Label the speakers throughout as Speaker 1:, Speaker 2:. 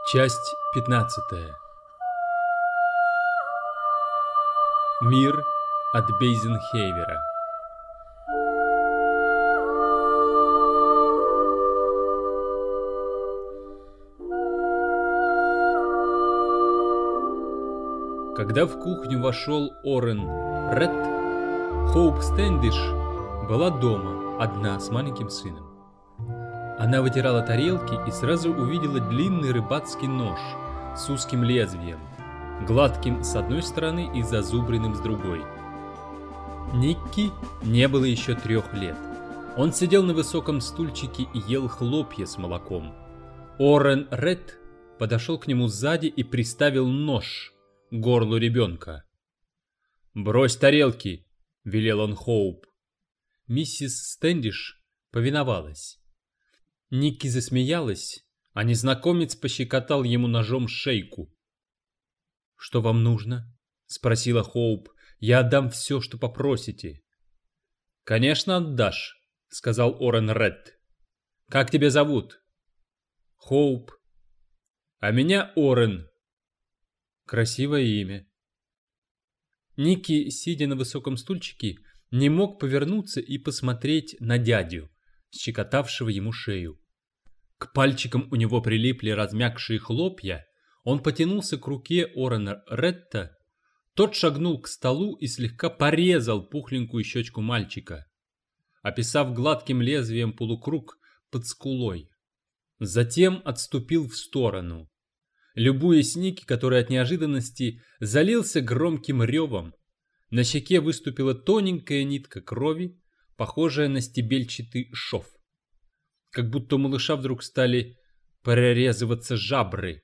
Speaker 1: Часть 15. Мир от Бейзенхейвера. Когда в кухню вошел Орен Ред, Хоуп Стэндиш была дома, одна с маленьким сыном. Она вытирала тарелки и сразу увидела длинный рыбацкий нож с узким лезвием, гладким с одной стороны и зазубренным с другой. Никки не было еще 3 лет. Он сидел на высоком стульчике и ел хлопья с молоком. Орен Ред подошел к нему сзади и приставил нож к горлу ребенка. «Брось тарелки!» — велел он Хоуп. Миссис Стэндиш повиновалась. Никки засмеялась, а незнакомец пощекотал ему ножом шейку. «Что вам нужно?» — спросила Хоуп. «Я отдам все, что попросите». «Конечно отдашь», — сказал Орен Ред. «Как тебя зовут?» «Хоуп». «А меня Орен». «Красивое имя». Никки, сидя на высоком стульчике, не мог повернуться и посмотреть на дядю, щекотавшего ему шею. К пальчикам у него прилипли размякшие хлопья. Он потянулся к руке Орена Ретта. Тот шагнул к столу и слегка порезал пухленькую щечку мальчика, описав гладким лезвием полукруг под скулой. Затем отступил в сторону, любуясь Никки, который от неожиданности залился громким ревом. На щеке выступила тоненькая нитка крови, похожая на стебельчатый шов. Как будто у малыша вдруг стали прорезываться жабры.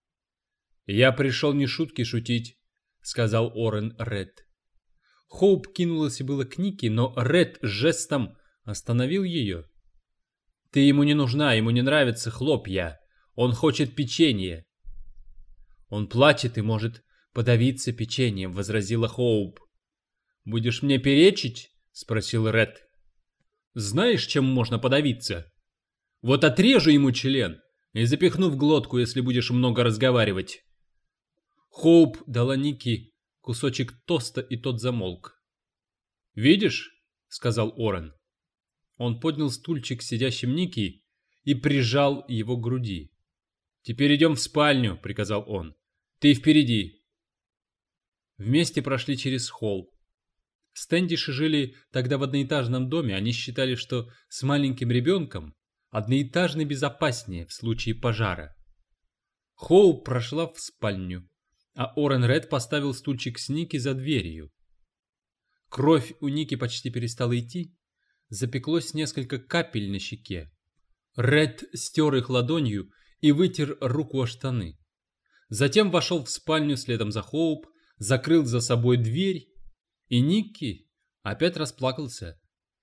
Speaker 1: «Я пришел не шутки шутить», — сказал Орен Ред. Хоуп кинулась было к Никки, но Ред жестом остановил ее. «Ты ему не нужна, ему не нравятся хлопья. Он хочет печенье». «Он плачет и может подавиться печеньем», — возразила Хоуп. «Будешь мне перечить?» — спросил Ред. «Знаешь, чем можно подавиться? Вот отрежу ему член и запихну в глотку, если будешь много разговаривать». Хоуп дала Никки кусочек тоста, и тот замолк. «Видишь?» — сказал Орен. Он поднял стульчик с сидящим Никки и прижал его к груди. «Теперь идем в спальню», — приказал он. «Ты впереди». Вместе прошли через холл. Стэндиши жили тогда в одноэтажном доме. Они считали, что с маленьким ребенком одноэтажный безопаснее в случае пожара. Хоуп прошла в спальню, а Орен Ред поставил стульчик с Никки за дверью. Кровь у Никки почти перестала идти, запеклось несколько капель на щеке. Ред стер их ладонью и вытер руку о штаны. Затем вошел в спальню следом за Хоуп, закрыл за собой дверь, и Никки опять расплакался.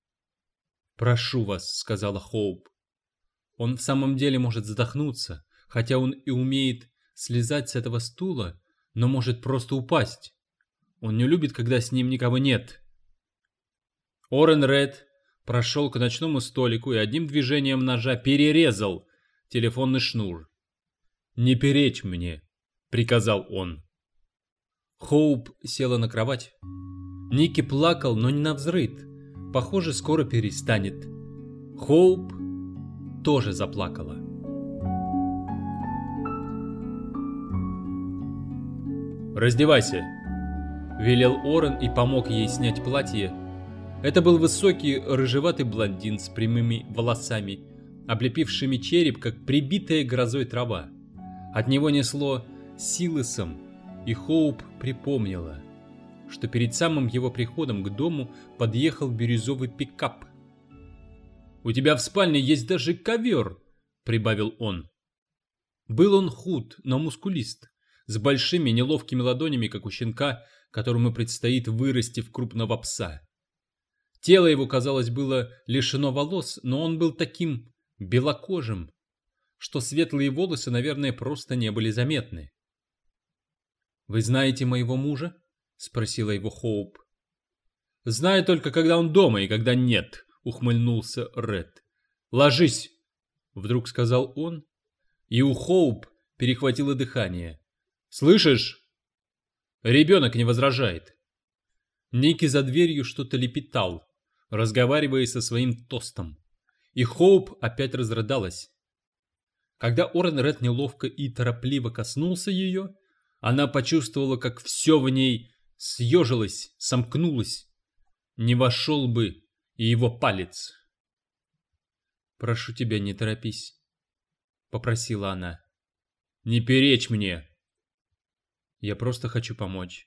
Speaker 1: «Прошу вас», — сказала Хоуп. «Он в самом деле может задохнуться, хотя он и умеет слезать с этого стула, но может просто упасть. Он не любит, когда с ним никого нет». Орен Ред прошел к ночному столику и одним движением ножа перерезал телефонный шнур. «Не перечь мне», — приказал он. Хоуп села на кровать. Никки плакал, но не навзрыд. Похоже, скоро перестанет. Хоуп тоже заплакала. «Раздевайся», — велел Орен и помог ей снять платье. Это был высокий рыжеватый блондин с прямыми волосами, облепившими череп, как прибитая грозой трава. От него несло силосом, и Хоуп припомнила, что перед самым его приходом к дому подъехал бирюзовый пикап. «У тебя в спальне есть даже ковер», — прибавил он. Был он худ, но мускулист, с большими неловкими ладонями, как у щенка, которому предстоит вырасти в крупного пса. Тело его, казалось, было лишено волос, но он был таким белокожим, что светлые волосы, наверное, просто не были заметны. «Вы знаете моего мужа?» — спросила его Хоуп. «Знаю только, когда он дома и когда нет», — ухмыльнулся Ред. «Ложись!» — вдруг сказал он, и у Хоуп перехватило дыхание. «Слышишь? Ребенок не возражает». Ники за дверью что-то лепетал, разговаривая со своим тостом. И Хоуп опять разрыдалась. Когда Орен Ред неловко и торопливо коснулся ее, она почувствовала, как все в ней съежилось, сомкнулось. Не вошел бы и его палец. «Прошу тебя, не торопись», — попросила она. «Не перечь мне. Я просто хочу помочь».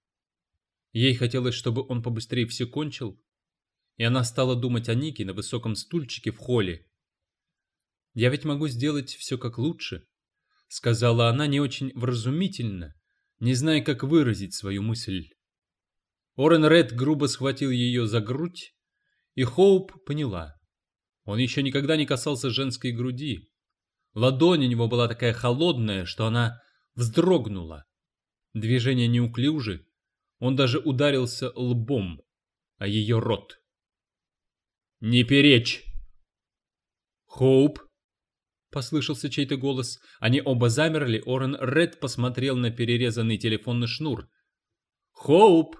Speaker 1: Ей хотелось, чтобы он побыстрее все кончил, и она стала думать о Нике на высоком стульчике в холле. «Я ведь могу сделать все как лучше», — сказала она не очень вразумительно, не зная, как выразить свою мысль. Орен Ред грубо схватил ее за грудь, и Хоуп поняла. Он еще никогда не касался женской груди. Ладонь у него была такая холодная, что она вздрогнула. Движение неуклюже, он даже ударился лбом о ее рот. «Не перечь!» «Хоуп!» — послышался чей-то голос. Они оба замерли. Орен Ред посмотрел на перерезанный телефонный шнур. «Хоуп!»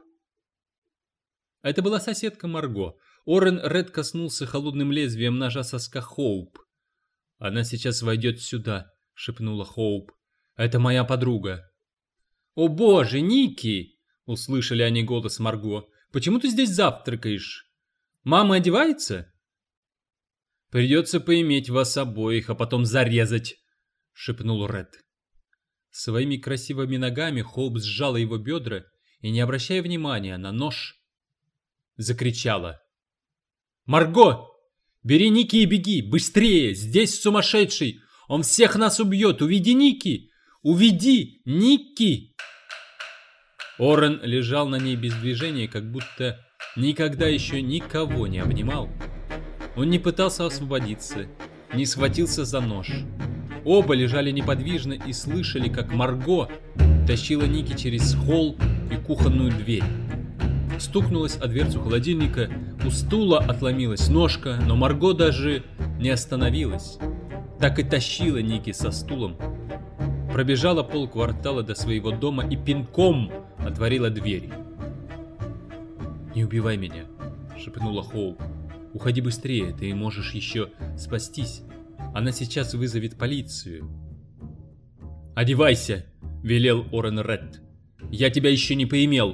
Speaker 1: Это была соседка Марго. Орен Ред коснулся холодным лезвием ножа соска Хоуп. «Она сейчас войдет сюда», — шепнула Хоуп. «Это моя подруга». «О боже, Ники!» — услышали они голос Марго. «Почему ты здесь завтракаешь? Мама одевается?» «Придется поиметь вас обоих, а потом зарезать», — шепнул Ред. Своими красивыми ногами Хоуп сжала его бедра и, не обращая внимания на нож, закричала. «Марго! Бери Ники и беги! Быстрее! Здесь сумасшедший! Он всех нас убьет! Уведи Ники! Уведи Ники!» Орен лежал на ней без движения, как будто никогда еще никого не обнимал. Он не пытался освободиться, не схватился за нож. Оба лежали неподвижно и слышали, как Марго тащила Ники через холл и кухонную дверь. Стукнулась о дверцу холодильника, у стула отломилась ножка, но Марго даже не остановилась. Так и тащила Ники со стулом. Пробежала полквартала до своего дома и пинком отворила дверь. «Не убивай меня», — шепнула Хоуп. «Уходи быстрее, ты можешь еще спастись. Она сейчас вызовет полицию». «Одевайся», — велел Орен Ред. «Я тебя еще не поимел».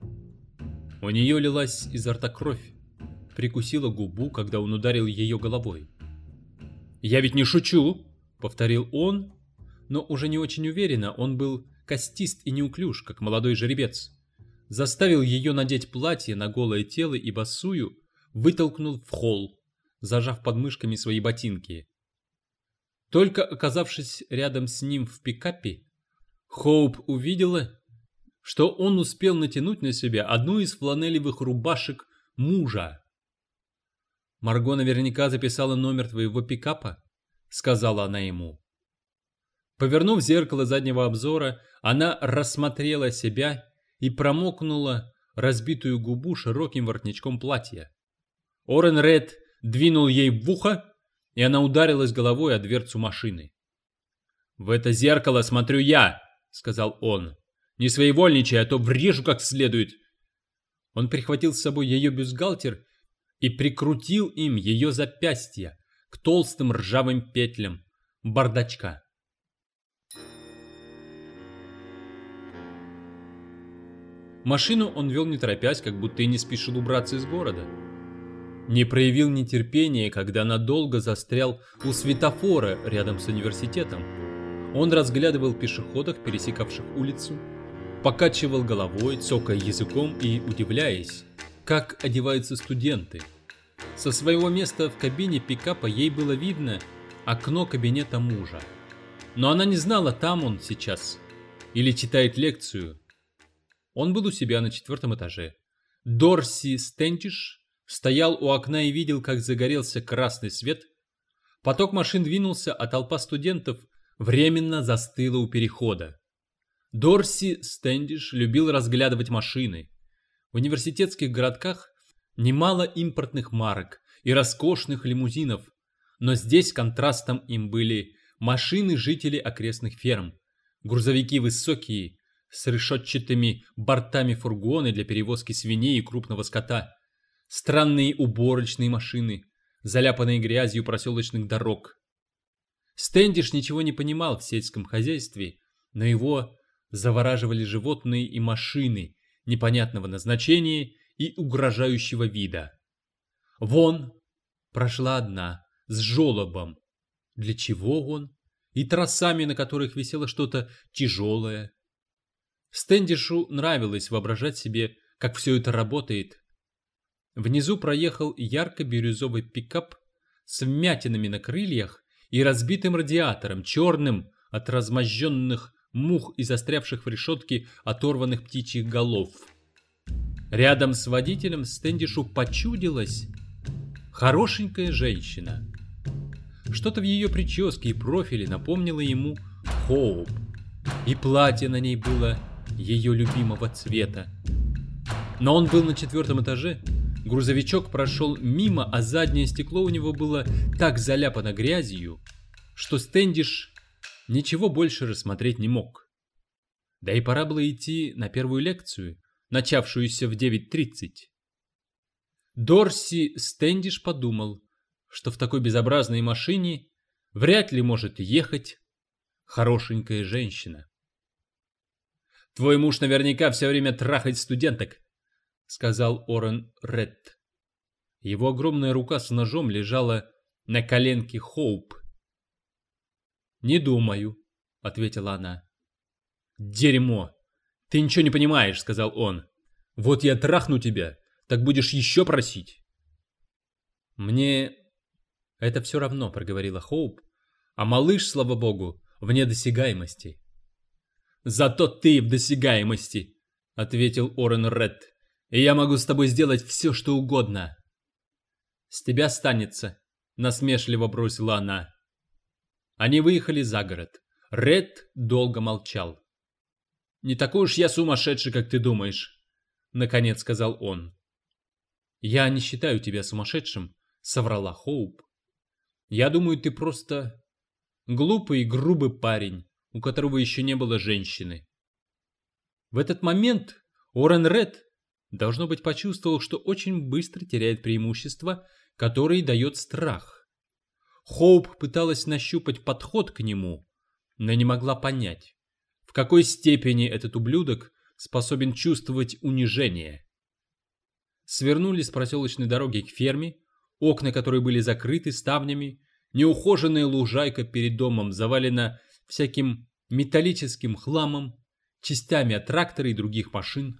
Speaker 1: У нее лилась изо рта кровь, прикусила губу, когда он ударил ее головой. «Я ведь не шучу», — повторил он, но уже не очень уверенно. Он был костист и неуклюж, как молодой жеребец. Заставил ее надеть платье на голое тело и босую вытолкнул в холл, зажав под мышками свои ботинки. Только оказавшись рядом с ним в пикапе, Хоуп увидела, что он успел натянуть на себя одну из фланелевых рубашек мужа. «Марго наверняка записала номер твоего пикапа», — сказала она ему. Повернув зеркало заднего обзора, она рассмотрела себя и промокнула разбитую губу широким воротничком платья. Орен Ред двинул ей в ухо, и она ударилась головой о дверцу машины. «В это зеркало смотрю я», — сказал он. «Не своевольничай, а то врежу как следует». Он прихватил с собой ее бюстгальтер и прикрутил им ее запястья к толстым ржавым петлям бардачка. Машину он вел не торопясь, как будто и не спешил убраться из города. Не проявил нетерпения, когда надолго застрял у светофора рядом с университетом. Он разглядывал пешеходов, пересекавших улицу, покачивал головой, цокая языком и удивляясь, как одеваются студенты. Со своего места в кабине пикапа ей было видно окно кабинета мужа. Но она не знала, там он сейчас или читает лекцию. Он был у себя на 4-м этаже. Дорси Стэндиш стоял у окна и видел, как загорелся красный свет. Поток машин двинулся, а толпа студентов временно застыла у перехода. Дорси Стэндиш любил разглядывать машины. В университетских городках немало импортных марок и роскошных лимузинов, но здесь контрастом им были машины жителей окрестных ферм, грузовики высокие, с решетчатыми бортами фургоны для перевозки свиней и крупного скота, странные уборочные машины, заляпанные грязью проселочных дорог. Стэндиш ничего не понимал в сельском хозяйстве, но его завораживали животные и машины непонятного назначения и угрожающего вида. Вон прошла одна с жолобом. Для чего он? И тросами, на которых висело что-то тяжелое. Стэндишу нравилось воображать себе, как все это работает. Внизу проехал ярко-бирюзовый пикап с вмятинами на крыльях и разбитым радиатором, черным от размозженных мух и застрявших в решетке оторванных птичьих голов. Рядом с водителем Стэндишу почудилась хорошенькая женщина. Что-то в ее прическе и профиле напомнило ему Хоуп, и платье на ней было ее любимого цвета. Но он был на 4-м этаже, грузовичок прошел мимо, а заднее стекло у него было так заляпано грязью, что Стэндиш ничего больше рассмотреть не мог. Да и пора было идти на первую лекцию, начавшуюся в 9:30. Дорси Стэндиш подумал, что в такой безобразной машине вряд ли может ехать хорошенькая женщина. «Твой муж наверняка все время трахает студенток», — сказал Орен Ретт. Его огромная рука с ножом лежала на коленке Хоуп. «Не думаю», — ответила она. «Дерьмо! Ты ничего не понимаешь», — сказал он. «Вот я трахну тебя, так будешь еще просить». «Мне это все равно», — проговорила Хоуп, «а малыш, слава богу, вне досягаемости». «Зато ты в досягаемости», — ответил Орен Ретт, «и я могу с тобой сделать все, что угодно». «С тебя станется», — насмешливо бросила она. Они выехали за город. Ретт долго молчал. «Не такой уж я сумасшедший, как ты думаешь», — наконец сказал он. «Я не считаю тебя сумасшедшим», — соврала Хоуп. «Я думаю, ты просто глупый и грубый парень, у которого еще не было женщины». В этот момент Орен Ретт, должно быть, почувствовал, что очень быстро теряет преимущество, которое дает страх. Хоуп пыталась нащупать подход к нему, но не могла понять, в какой степени этот ублюдок способен чувствовать унижение. Свернули с проселочной дороги к ферме, окна которой были закрыты ставнями, неухоженная лужайка перед домом завалена всяким металлическим хламом, частями от трактора и других машин.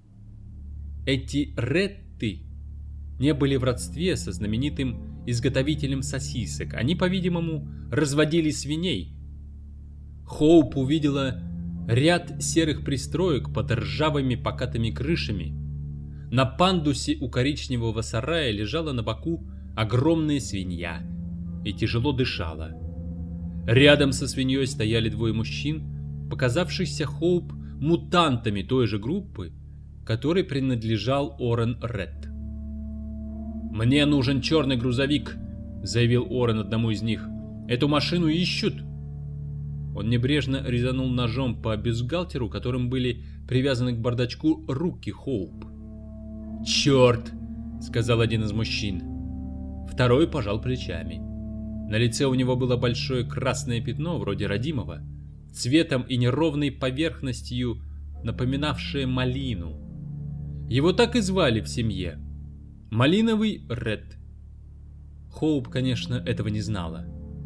Speaker 1: Эти Ретты не были в родстве со знаменитым изготовителем сосисок. Они, по-видимому, разводили свиней. Хоуп увидела ряд серых пристроек под ржавыми покатыми крышами. На пандусе у коричневого сарая лежала на боку огромная свинья и тяжело дышала. Рядом со свиньей стояли двое мужчин, показавшихся Хоуп мутантами той же группы, которой принадлежал Орен Ретт. «Мне нужен черный грузовик», — заявил Орен одному из них. «Эту машину ищут». Он небрежно резанул ножом по бюстгальтеру, которым были привязаны к бардачку руки Хоуп. «Черт!» — сказал один из мужчин. Второй пожал плечами. На лице у него было большое красное пятно, вроде родимого, цветом и неровной поверхностью, напоминавшее малину. Его так и звали в семье. Малиновый Ретт. Хоуп, конечно, этого не знала.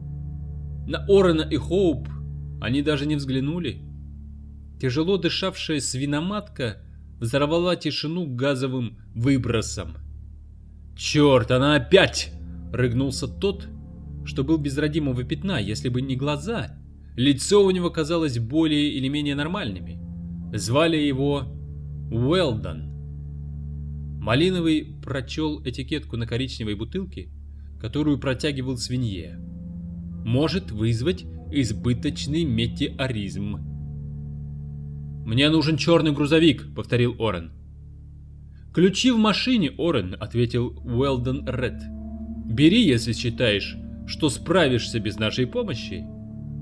Speaker 1: На Орена и Хоуп они даже не взглянули. Тяжело дышавшая свиноматка взорвала тишину газовым выбросом. «Черт, она опять!» — рыгнулся тот, что был без родимого пятна. Если бы не глаза, лицо у него казалось более или менее нормальными. Звали его Уэлдон. Малиновый прочел этикетку на коричневой бутылке, которую протягивал свинье. «Может вызвать избыточный метеоризм». «Мне нужен черный грузовик», — повторил Орен. «Ключи в машине, Орен», — ответил Уэлдон Ретт. «Бери, если считаешь, что справишься без нашей помощи».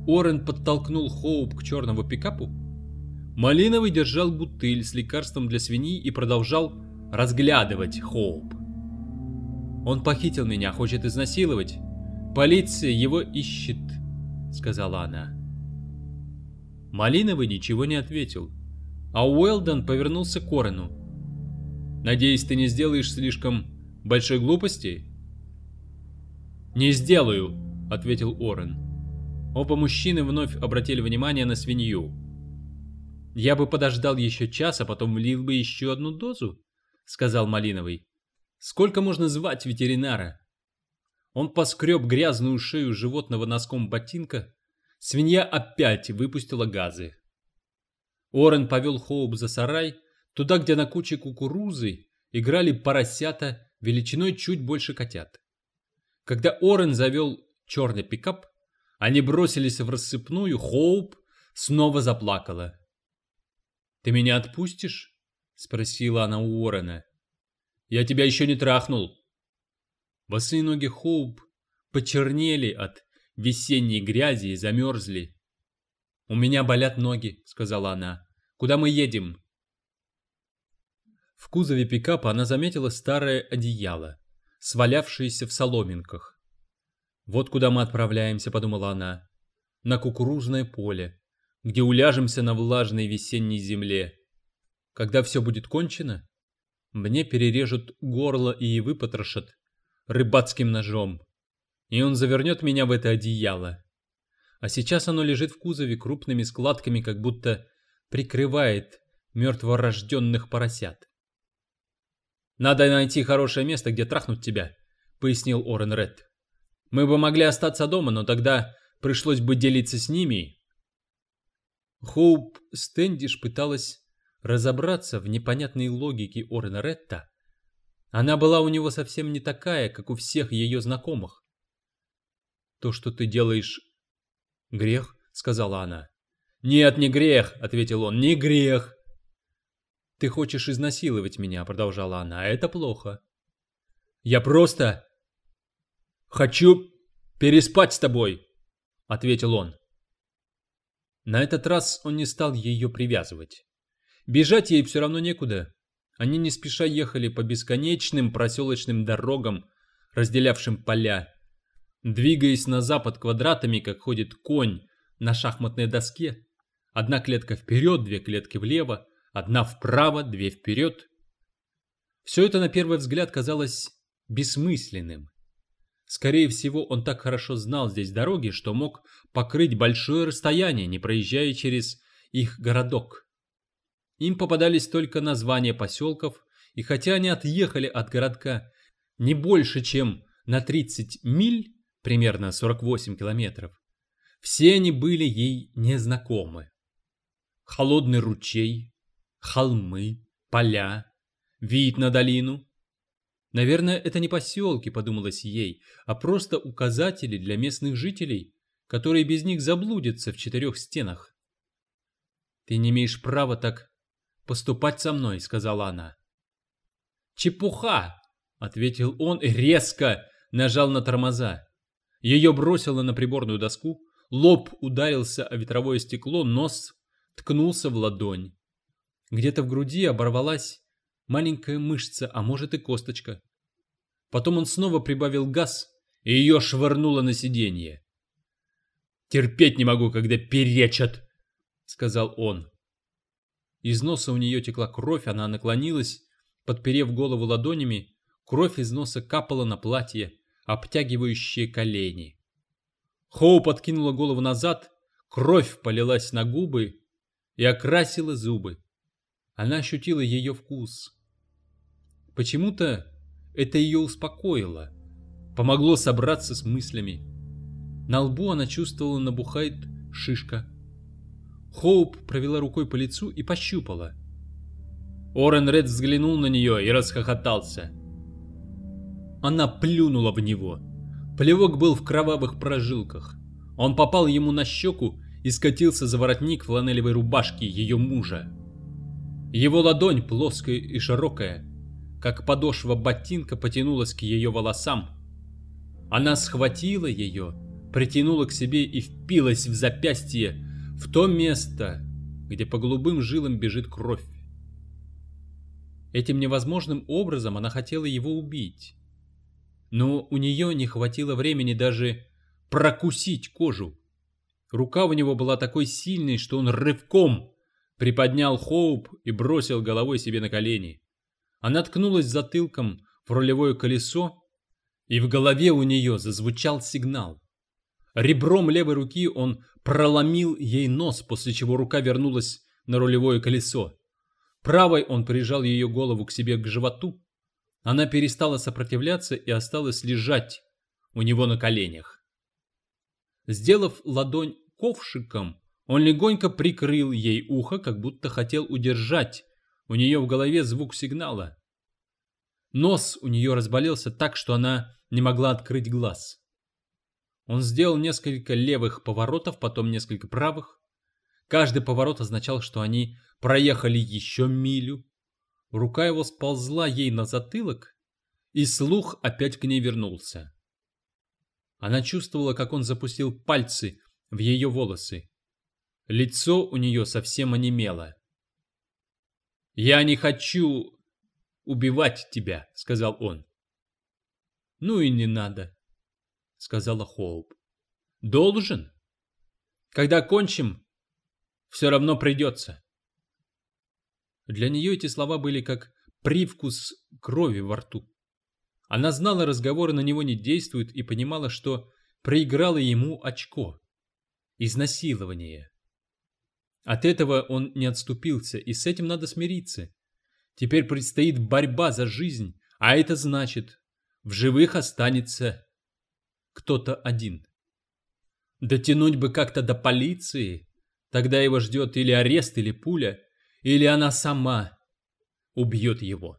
Speaker 1: Орен подтолкнул Хоуп к черному пикапу. Малиновый держал бутыль с лекарством для свиньи и продолжал разглядывать Хоуп. «Он похитил меня, хочет изнасиловать. Полиция его ищет», — сказала она. Малиновый ничего не ответил, а Уэлдон повернулся к Орену. «Надеюсь, ты не сделаешь слишком большой глупости?» «Не сделаю», — ответил Орен. Оба мужчины вновь обратили внимание на свинью. «Я бы подождал еще час, а потом влил бы еще одну дозу», — сказал Малиновый. «Сколько можно звать ветеринара?» Он поскреб грязную шею животного носком ботинка. Свинья опять выпустила газы. Орен повел Хоуп за сарай, туда, где на куче кукурузы играли поросята величиной чуть больше котят. Когда Орен завел черный пикап, они бросились в рассыпную, Хоуп снова заплакала. «Ты меня отпустишь?» — спросила она у Орена. «Я тебя еще не трахнул». Босые ноги Хоуп почернели от весенней грязи и замерзли. «У меня болят ноги», — сказала она. «Куда мы едем?» В кузове пикапа она заметила старое одеяло, свалявшееся в соломинках. «Вот куда мы отправляемся», — подумала она. «На кукурузное поле, где уляжемся на влажной весенней земле. Когда все будет кончено, мне перережут горло и выпотрошат рыбацким ножом, и он завернет меня в это одеяло. А сейчас оно лежит в кузове крупными складками, как будто прикрывает мертворожденных поросят». «Надо найти хорошее место, где трахнуть тебя», — пояснил Орен Ретт. «Мы бы могли остаться дома, но тогда пришлось бы делиться с ними». Хоуп Стэндиш пыталась разобраться в непонятной логике Орена Ретта. Она была у него совсем не такая, как у всех ее знакомых. «То, что ты делаешь, грех?» — сказала она. «Нет, не грех», — ответил он, — «не грех». «Ты хочешь изнасиловать меня», — продолжала она, — «а это плохо». «Я просто хочу переспать с тобой», — ответил он. На этот раз он не стал ее привязывать. Бежать ей все равно некуда. Они не спеша ехали по бесконечным проселочным дорогам, разделявшим поля. Двигаясь на запад квадратами, как ходит конь на шахматной доске. Одна клетка вперед, две клетки влево, одна вправо, две вперед. Все это на первый взгляд казалось бессмысленным. Скорее всего, он так хорошо знал здесь дороги, что мог покрыть большое расстояние, не проезжая через их городок. Им попадались только названия поселков, и хотя они отъехали от городка не больше, чем на 30 миль, примерно 48 километров, все они были ей незнакомы. Холодный ручей, холмы, поля, вид на долину. Наверное, это не поселки, подумалось ей, а просто указатели для местных жителей, которые без них заблудятся в 4 стенах. «Ты не имеешь права так поступать со мной», — сказала она. «Чепуха», — ответил он и резко нажал на тормоза. Ее бросило на приборную доску, лоб ударился о ветровое стекло, нос ткнулся в ладонь. Где-то в груди оборвалась маленькая мышца, а может и косточка. Потом он снова прибавил газ, и ее швырнуло на сиденье. «Терпеть не могу, когда перечат», — сказал он. Из носа у нее текла кровь, она наклонилась, подперев голову ладонями, кровь из носа капала на платье, обтягивающее колени. Хоуп откинула голову назад, кровь полилась на губы и окрасила зубы. Она ощутила ее вкус. Почему-то это ее успокоило, помогло собраться с мыслями. На лбу она чувствовала, набухает шишка. Хоуп провела рукой по лицу и пощупала. Орен Ретт взглянул на нее и расхохотался. Она плюнула в него. Плевок был в кровавых прожилках. Он попал ему на щеку и скатился за воротник фланелевой рубашки ее мужа. Его ладонь, плоская и широкая, как подошва ботинка, потянулась к ее волосам. Она схватила ее, притянула к себе и впилась в запястье, в то место, где по голубым жилам бежит кровь. Этим невозможным образом она хотела его убить. Но у нее не хватило времени даже прокусить кожу. Рука у него была такой сильной, что он рывком приподнял Хоуп и бросил головой себе на колени. Она ткнулась затылком в рулевое колесо, и в голове у нее зазвучал сигнал. Ребром левой руки он проломил ей нос, после чего рука вернулась на рулевое колесо. Правой он прижал ее голову к себе к животу. Она перестала сопротивляться и осталась лежать у него на коленях. Сделав ладонь ковшиком, он легонько прикрыл ей ухо, как будто хотел удержать у нее в голове звук сигнала. Нос у нее разболелся так, что она не могла открыть глаз. Он сделал несколько левых поворотов, потом несколько правых. Каждый поворот означал, что они проехали еще милю. Рука его сползла ей на затылок, и слух опять к ней вернулся. Она чувствовала, как он запустил пальцы в ее волосы. Лицо у нее совсем онемело. «Я не хочу убивать тебя», — сказал он. «Ну и не надо», — сказала Хоуп. «Должен? Когда кончим, все равно придется». Для нее эти слова были как привкус крови во рту. Она знала, разговоры на него не действуют, и понимала, что проиграла ему очко. Изнасилование. От этого он не отступился, и с этим надо смириться. Теперь предстоит борьба за жизнь, а это значит, в живых останется кто-то один. Дотянуть бы как-то до полиции, тогда его ждет или арест, или пуля, или она сама убьет его.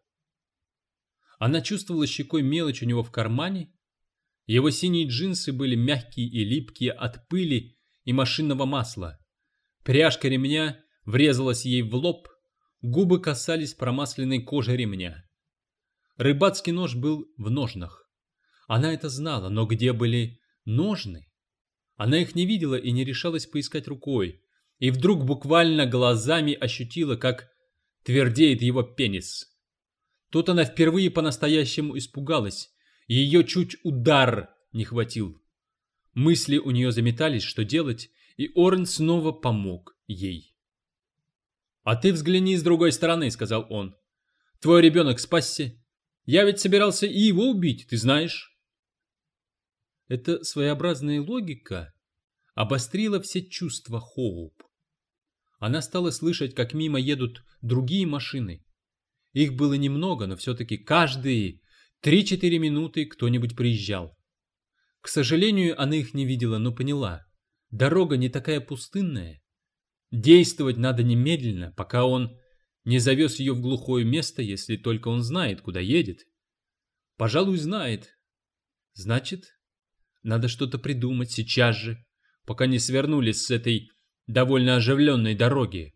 Speaker 1: Она чувствовала щекой мелочь у него в кармане. Его синие джинсы были мягкие и липкие от пыли и машинного масла. Пряжка ремня врезалась ей в лоб, губы касались промасленной кожи ремня. Рыбацкий нож был в ножнах. Она это знала, но где были ножны? Она их не видела и не решалась поискать рукой. И вдруг буквально глазами ощутила, как твердеет его пенис. Тут она впервые по-настоящему испугалась. Ее чуть удар не хватил. Мысли у нее заметались, что делать, и Орен снова помог ей. «А ты взгляни с другой стороны», — сказал он. «Твой ребенок спасся. Я ведь собирался и его убить, ты знаешь». Эта своеобразная логика обострила все чувства Хоуп. Она стала слышать, как мимо едут другие машины. Их было немного, но все-таки каждые 3-4 минуты кто-нибудь приезжал. К сожалению, она их не видела, но поняла. Дорога не такая пустынная. Действовать надо немедленно, пока он не завез ее в глухое место, если только он знает, куда едет. Пожалуй, знает. Значит, надо что-то придумать сейчас же, пока не свернулись с этой довольно оживленной дороги.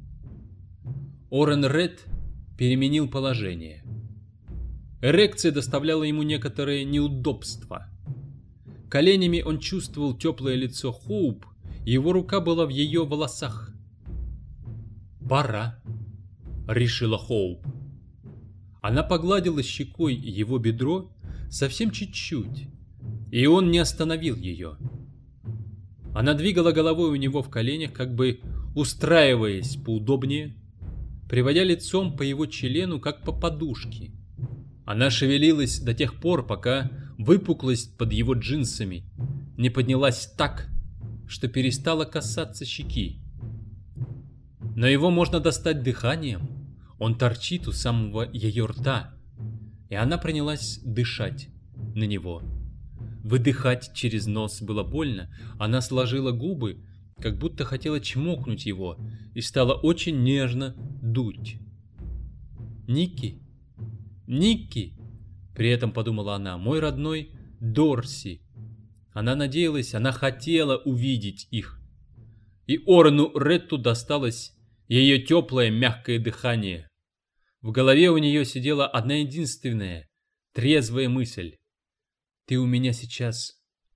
Speaker 1: Орен Ред переменил положение. Эрекция доставляла ему некоторые неудобства. Коленями он чувствовал теплое лицо Хоуп, и его рука была в ее волосах. «Пора», — решила Хоуп. Она погладила щекой его бедро совсем чуть-чуть, и он не остановил ее. Она двигала головой у него в коленях, как бы устраиваясь поудобнее, приводя лицом по его члену, как по подушке. Она шевелилась до тех пор, пока выпуклость под его джинсами не поднялась так, что перестала касаться щеки. Но его можно достать дыханием, он торчит у самого ее рта, и она принялась дышать на него. Выдыхать через нос было больно, она сложила губы, как будто хотела чмокнуть его, и стала очень нежно дуть. «Никки! Никки!» При этом подумала она: «Мой родной Дорси». Она надеялась, она хотела увидеть их. И Орену Ретту досталось ее теплое мягкое дыхание. В голове у нее сидела одна единственная трезвая мысль: «Ты у меня сейчас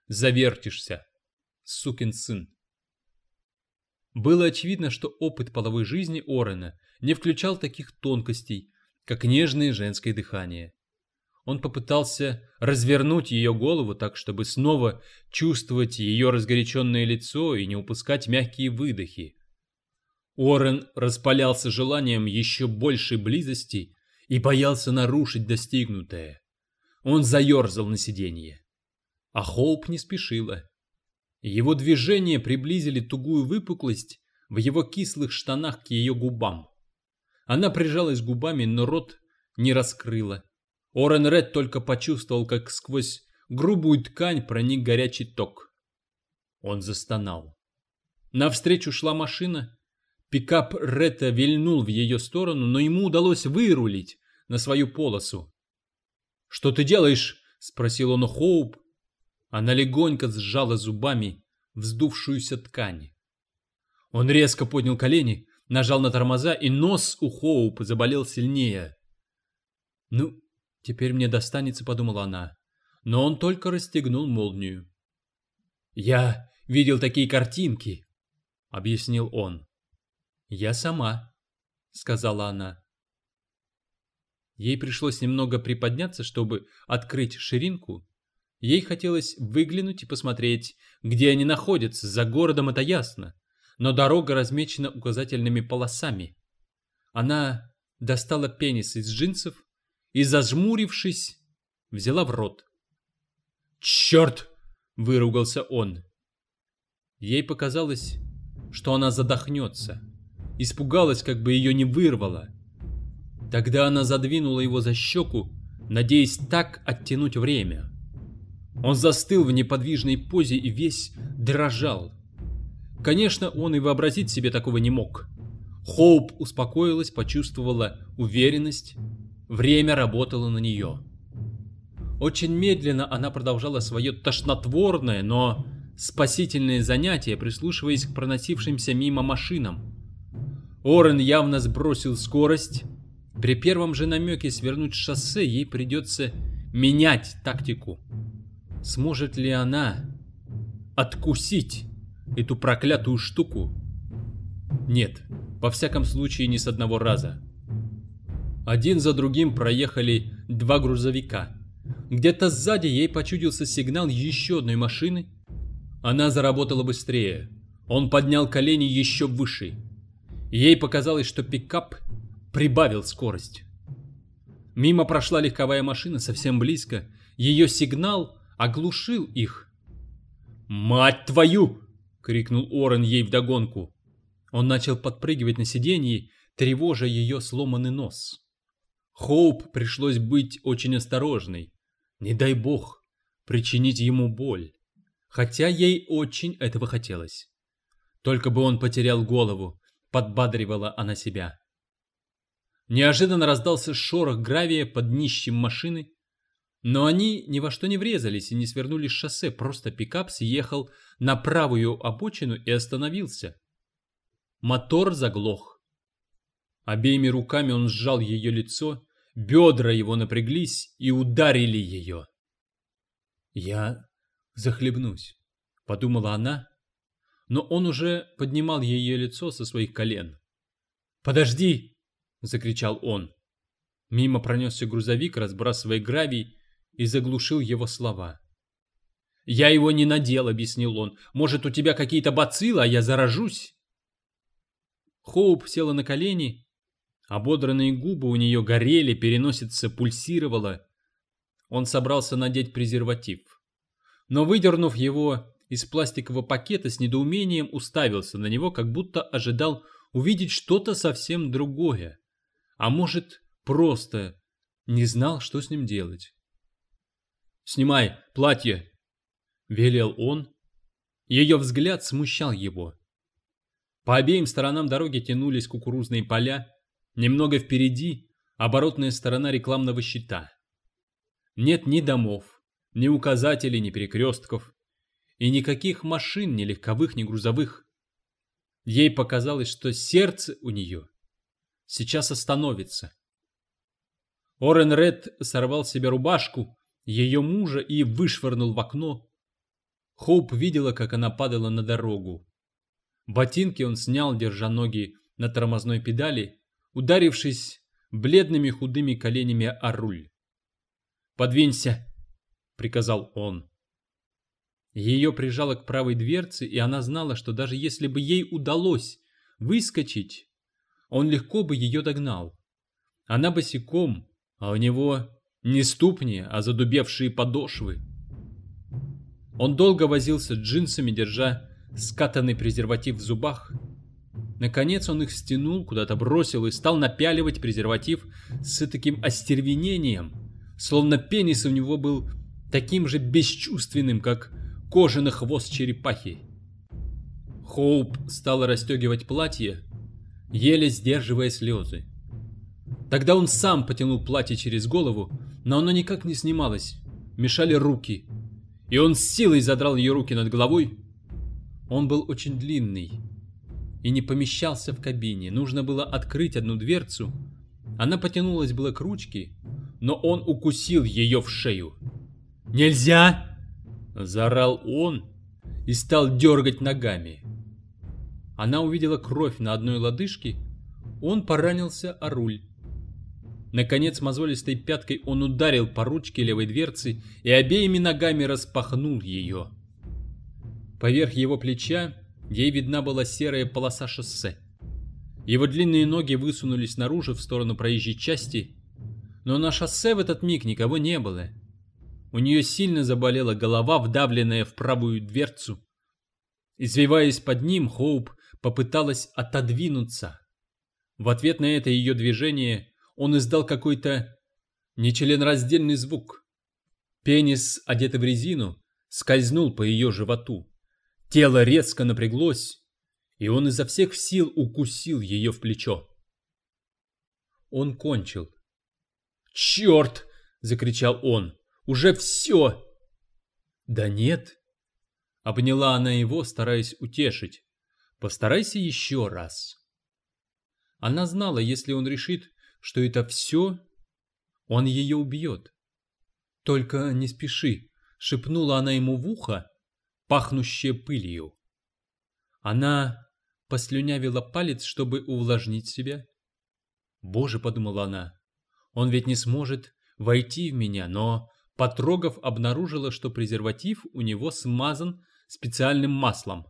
Speaker 1: завертишься, сукин сын». Было очевидно, что опыт половой жизни Орена не включал таких тонкостей, как нежное женское дыхание. Он попытался развернуть ее голову так, чтобы снова чувствовать ее разгоряченное лицо и не упускать мягкие выдохи. Орен распалялся желанием еще большей близости и боялся нарушить достигнутое. Он заерзал на сиденье. А Хоуп не спешила. Его движения приблизили тугую выпуклость в его кислых штанах к ее губам. Она прижалась губами, но рот не раскрыла. Орен Ред только почувствовал, как сквозь грубую ткань проник горячий ток. Он застонал. Навстречу шла машина. Пикап Ретта вильнул в ее сторону, но ему удалось вырулить на свою полосу. «Что ты делаешь?» — спросил он у Хоуп. Она легонько сжала зубами вздувшуюся ткань. Он резко поднял колени, нажал на тормоза, и нос у Хоуп заболел сильнее. «Ну, теперь мне достанется», — подумала она, но он только расстегнул молнию. «Я видел такие картинки», — объяснил он. «Я сама», — сказала она. Ей пришлось немного приподняться, чтобы открыть ширинку. Ей хотелось выглянуть и посмотреть, где они находятся. За городом это ясно, но дорога размечена указательными полосами. Она достала пенис из джинсов и, зажмурившись, взяла в рот. «Черт!» — выругался он. Ей показалось, что она задохнется. Испугалась, как бы ее не вырвало. Тогда она задвинула его за щеку, надеясь так оттянуть время. Он застыл в неподвижной позе и весь дрожал. Конечно, он и вообразить себе такого не мог. Хоуп успокоилась, почувствовала уверенность. Время работало на нее. Очень медленно она продолжала свое тошнотворное, но спасительное занятие, прислушиваясь к проносившимся мимо машинам. Орен явно сбросил скорость. При первом же намеке свернуть с шоссе ей придется менять тактику. Сможет ли она откусить эту проклятую штуку? Нет, во всяком случае не с одного раза. Один за другим проехали два грузовика. Где-то сзади ей почудился сигнал еще одной машины. Она заработала быстрее. Он поднял колени еще выше. Ей показалось, что пикап прибавил скорость. Мимо прошла легковая машина совсем близко. Ее сигнал оглушил их. «Мать твою!» — крикнул Орен ей вдогонку. Он начал подпрыгивать на сиденье, тревожа ее сломанный нос. Хоуп пришлось быть очень осторожной. Не дай бог причинить ему боль. Хотя ей очень этого хотелось. Только бы он потерял голову, подбадривала она себя. Неожиданно раздался шорох гравия под днищем машины, но они ни во что не врезались и не свернули с шоссе, просто пикап съехал на правую обочину и остановился. Мотор заглох. Обеими руками он сжал ее лицо, бедра его напряглись и ударили ее. «Я захлебнусь», — подумала она, но он уже поднимал ее лицо со своих колен. «Подожди!» — закричал он. Мимо пронесся грузовик, разбрасывая гравий, и заглушил его слова. «Я его не надел», — объяснил он. «Может, у тебя какие-то бациллы, а я заражусь?» Хоуп села на колени. Ободранные губы у нее горели, переносица пульсировала. Он собрался надеть презерватив. Но, выдернув его из пластикового пакета, с недоумением уставился на него, как будто ожидал увидеть что-то совсем другое. А может, просто не знал, что с ним делать. «Снимай платье!» — велел он. Ее взгляд смущал его. По обеим сторонам дороги тянулись кукурузные поля. Немного впереди оборотная сторона рекламного щита. Нет ни домов, ни указателей, ни перекрестков, и никаких машин, ни легковых, ни грузовых. Ей показалось, что сердце у нее сейчас остановится. Орен Ред сорвал с себя рубашку ее мужа и вышвырнул в окно. Хоуп видела, как она падала на дорогу. Ботинки он снял, держа ноги на тормозной педали, ударившись бледными худыми коленями о руль. «Подвинься!» — приказал он. Ее прижало к правой дверце, и она знала, что даже если бы ей удалось выскочить, он легко бы ее догнал. Она босиком, а у него не ступни, а задубевшие подошвы. Он долго возился с джинсами, держа скатанный презерватив в зубах. Наконец он их стянул, куда-то бросил и стал напяливать презерватив с таким остервенением, словно пенис у него был таким же бесчувственным, как кожаный хвост черепахи. Хоуп стала расстегивать платье, еле сдерживая слезы. Тогда он сам потянул платье через голову, но оно никак не снималось, мешали руки, и он с силой задрал ее руки над головой. Он был очень длинный и не помещался в кабине, нужно было открыть одну дверцу. Она потянулась было к ручке, но он укусил ее в шею. «Нельзя!» — заорал он и стал дергать ногами. Она увидела кровь на одной лодыжке, он поранился о руль. Наконец, мозолистой пяткой он ударил по ручке левой дверцы и обеими ногами распахнул ее. Поверх его плеча ей видна была серая полоса шоссе. Его длинные ноги высунулись наружу в сторону проезжей части, но на шоссе в этот миг никого не было. У нее сильно заболела голова, вдавленная в правую дверцу. Извиваясь под ним, Хоуп попыталась отодвинуться. В ответ на это ее движение он издал какой-то нечленораздельный звук. Пенис, одетый в резину, скользнул по ее животу. Тело резко напряглось, и он изо всех сил укусил ее в плечо. Он кончил. «Черт!» — закричал он. «Уже все!» «Да нет!» — обняла она его, стараясь утешить. «Постарайся еще раз». Она знала, если он решит, что это все, он ее убьет. «Только не спеши», — шепнула она ему в ухо, пахнущее пылью. Она послюнявила палец, чтобы увлажнить себя. «Боже», — подумала она, — «он ведь не сможет войти в меня», но, потрогав, обнаружила, что презерватив у него смазан специальным маслом.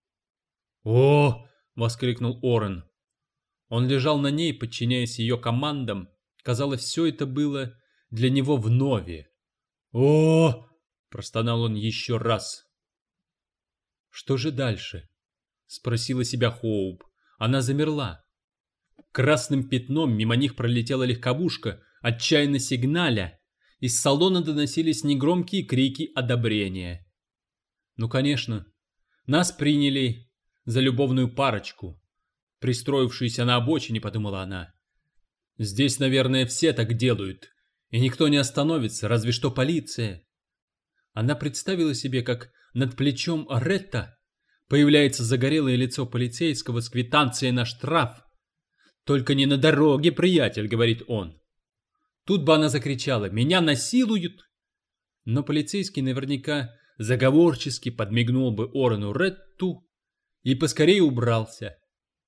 Speaker 1: «О!» — воскликнул Орен. Он лежал на ней, подчиняясь ее командам. Казалось, все это было для него вновь. «О!» — простонал он еще раз. «Что же дальше?» — спросила себя Хоуп. Она замерла. Красным пятном мимо них пролетела легковушка, отчаянно сигналя. Из салона доносились негромкие крики одобрения. «Ну, конечно, нас приняли за любовную парочку, пристроившуюся на обочине», — подумала она. «Здесь, наверное, все так делают, и никто не остановится, разве что полиция». Она представила себе, как над плечом Ретта появляется загорелое лицо полицейского с квитанцией на штраф. «Только не на дороге, приятель», — говорит он. Тут бы она закричала: «Меня насилуют!» Но полицейский наверняка заговорчески подмигнул бы Орену Ретту и поскорее убрался.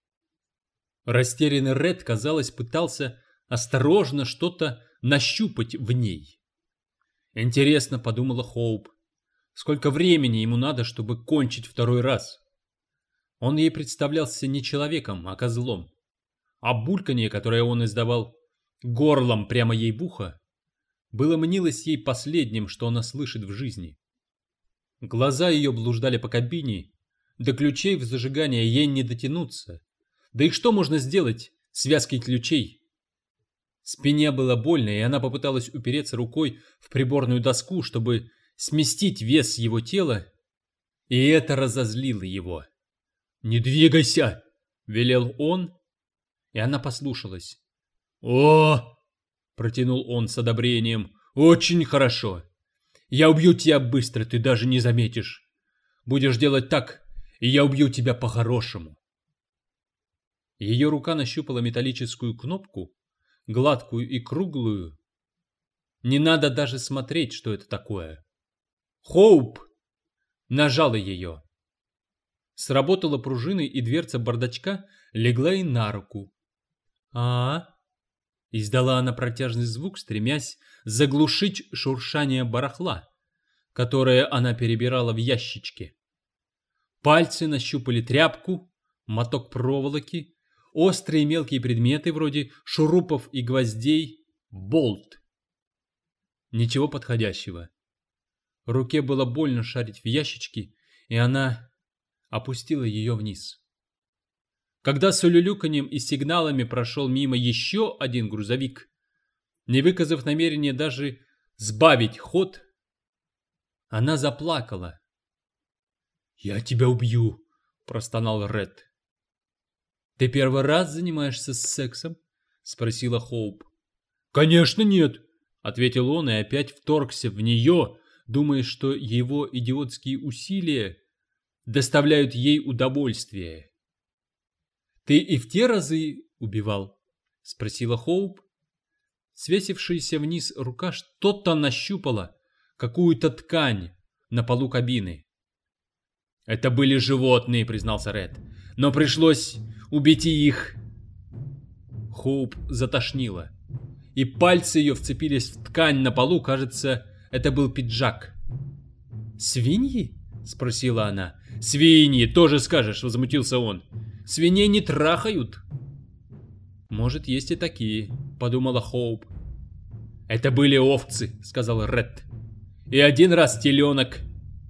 Speaker 1: Растерянный Рет, казалось, пытался осторожно что-то нащупать в ней. «Интересно», — подумала Хоуп, — «сколько времени ему надо, чтобы кончить второй раз?» Он ей представлялся не человеком, а козлом. А бульканье, которое он издавал горлом прямо ей в ухо, было мнилось ей последним, что она слышит в жизни. Глаза ее блуждали по кабине, до ключей в зажигание ей не дотянуться. Да и что можно сделать с связкой ключей? Спине было больно, и она попыталась упереться рукой в приборную доску, чтобы сместить вес его тела, и это разозлило его. «Не двигайся!» — велел он, и она послушалась. «О!» — протянул он с одобрением. «Очень хорошо! Я убью тебя быстро, ты даже не заметишь. Будешь делать так, и я убью тебя по-хорошему». Ее рука нащупала металлическую кнопку, гладкую и круглую. Не надо даже смотреть, что это такое. «Хоуп!» нажала ее. Сработала пружина, и дверца бардачка легла ей на руку. Издала она протяжный звук, стремясь заглушить шуршание барахла, которое она перебирала в ящичке. Пальцы нащупали тряпку, моток проволоки, острые мелкие предметы вроде шурупов и гвоздей, болт. Ничего подходящего. Руке было больно шарить в ящичке, и она опустила ее вниз. Когда с улюлюканьем и сигналами прошел мимо еще один грузовик, не выказав намерения даже сбавить ход, она заплакала. «Я тебя убью!» – простонал Ред. «Ты первый раз занимаешься сексом?» – спросила Хоуп. «Конечно нет!» – ответил он и опять вторгся в нее, думая, что его идиотские усилия доставляют ей удовольствие. «Ты и в те разы убивал?» – спросила Хоуп. Свесившаяся вниз рука что-то нащупала, какую-то ткань на полу кабины. «Это были животные», — признался Ред. «Но пришлось убить и их». Хоуп затошнило, и пальцы ее вцепились в ткань на полу, кажется, это был пиджак. «Свиньи?» — спросила она. «Свиньи, тоже скажешь», — возмутился он. «Свиней не трахают». «Может, есть и такие», — подумала Хоуп. «Это были овцы», — сказал Ред. «И один раз теленок».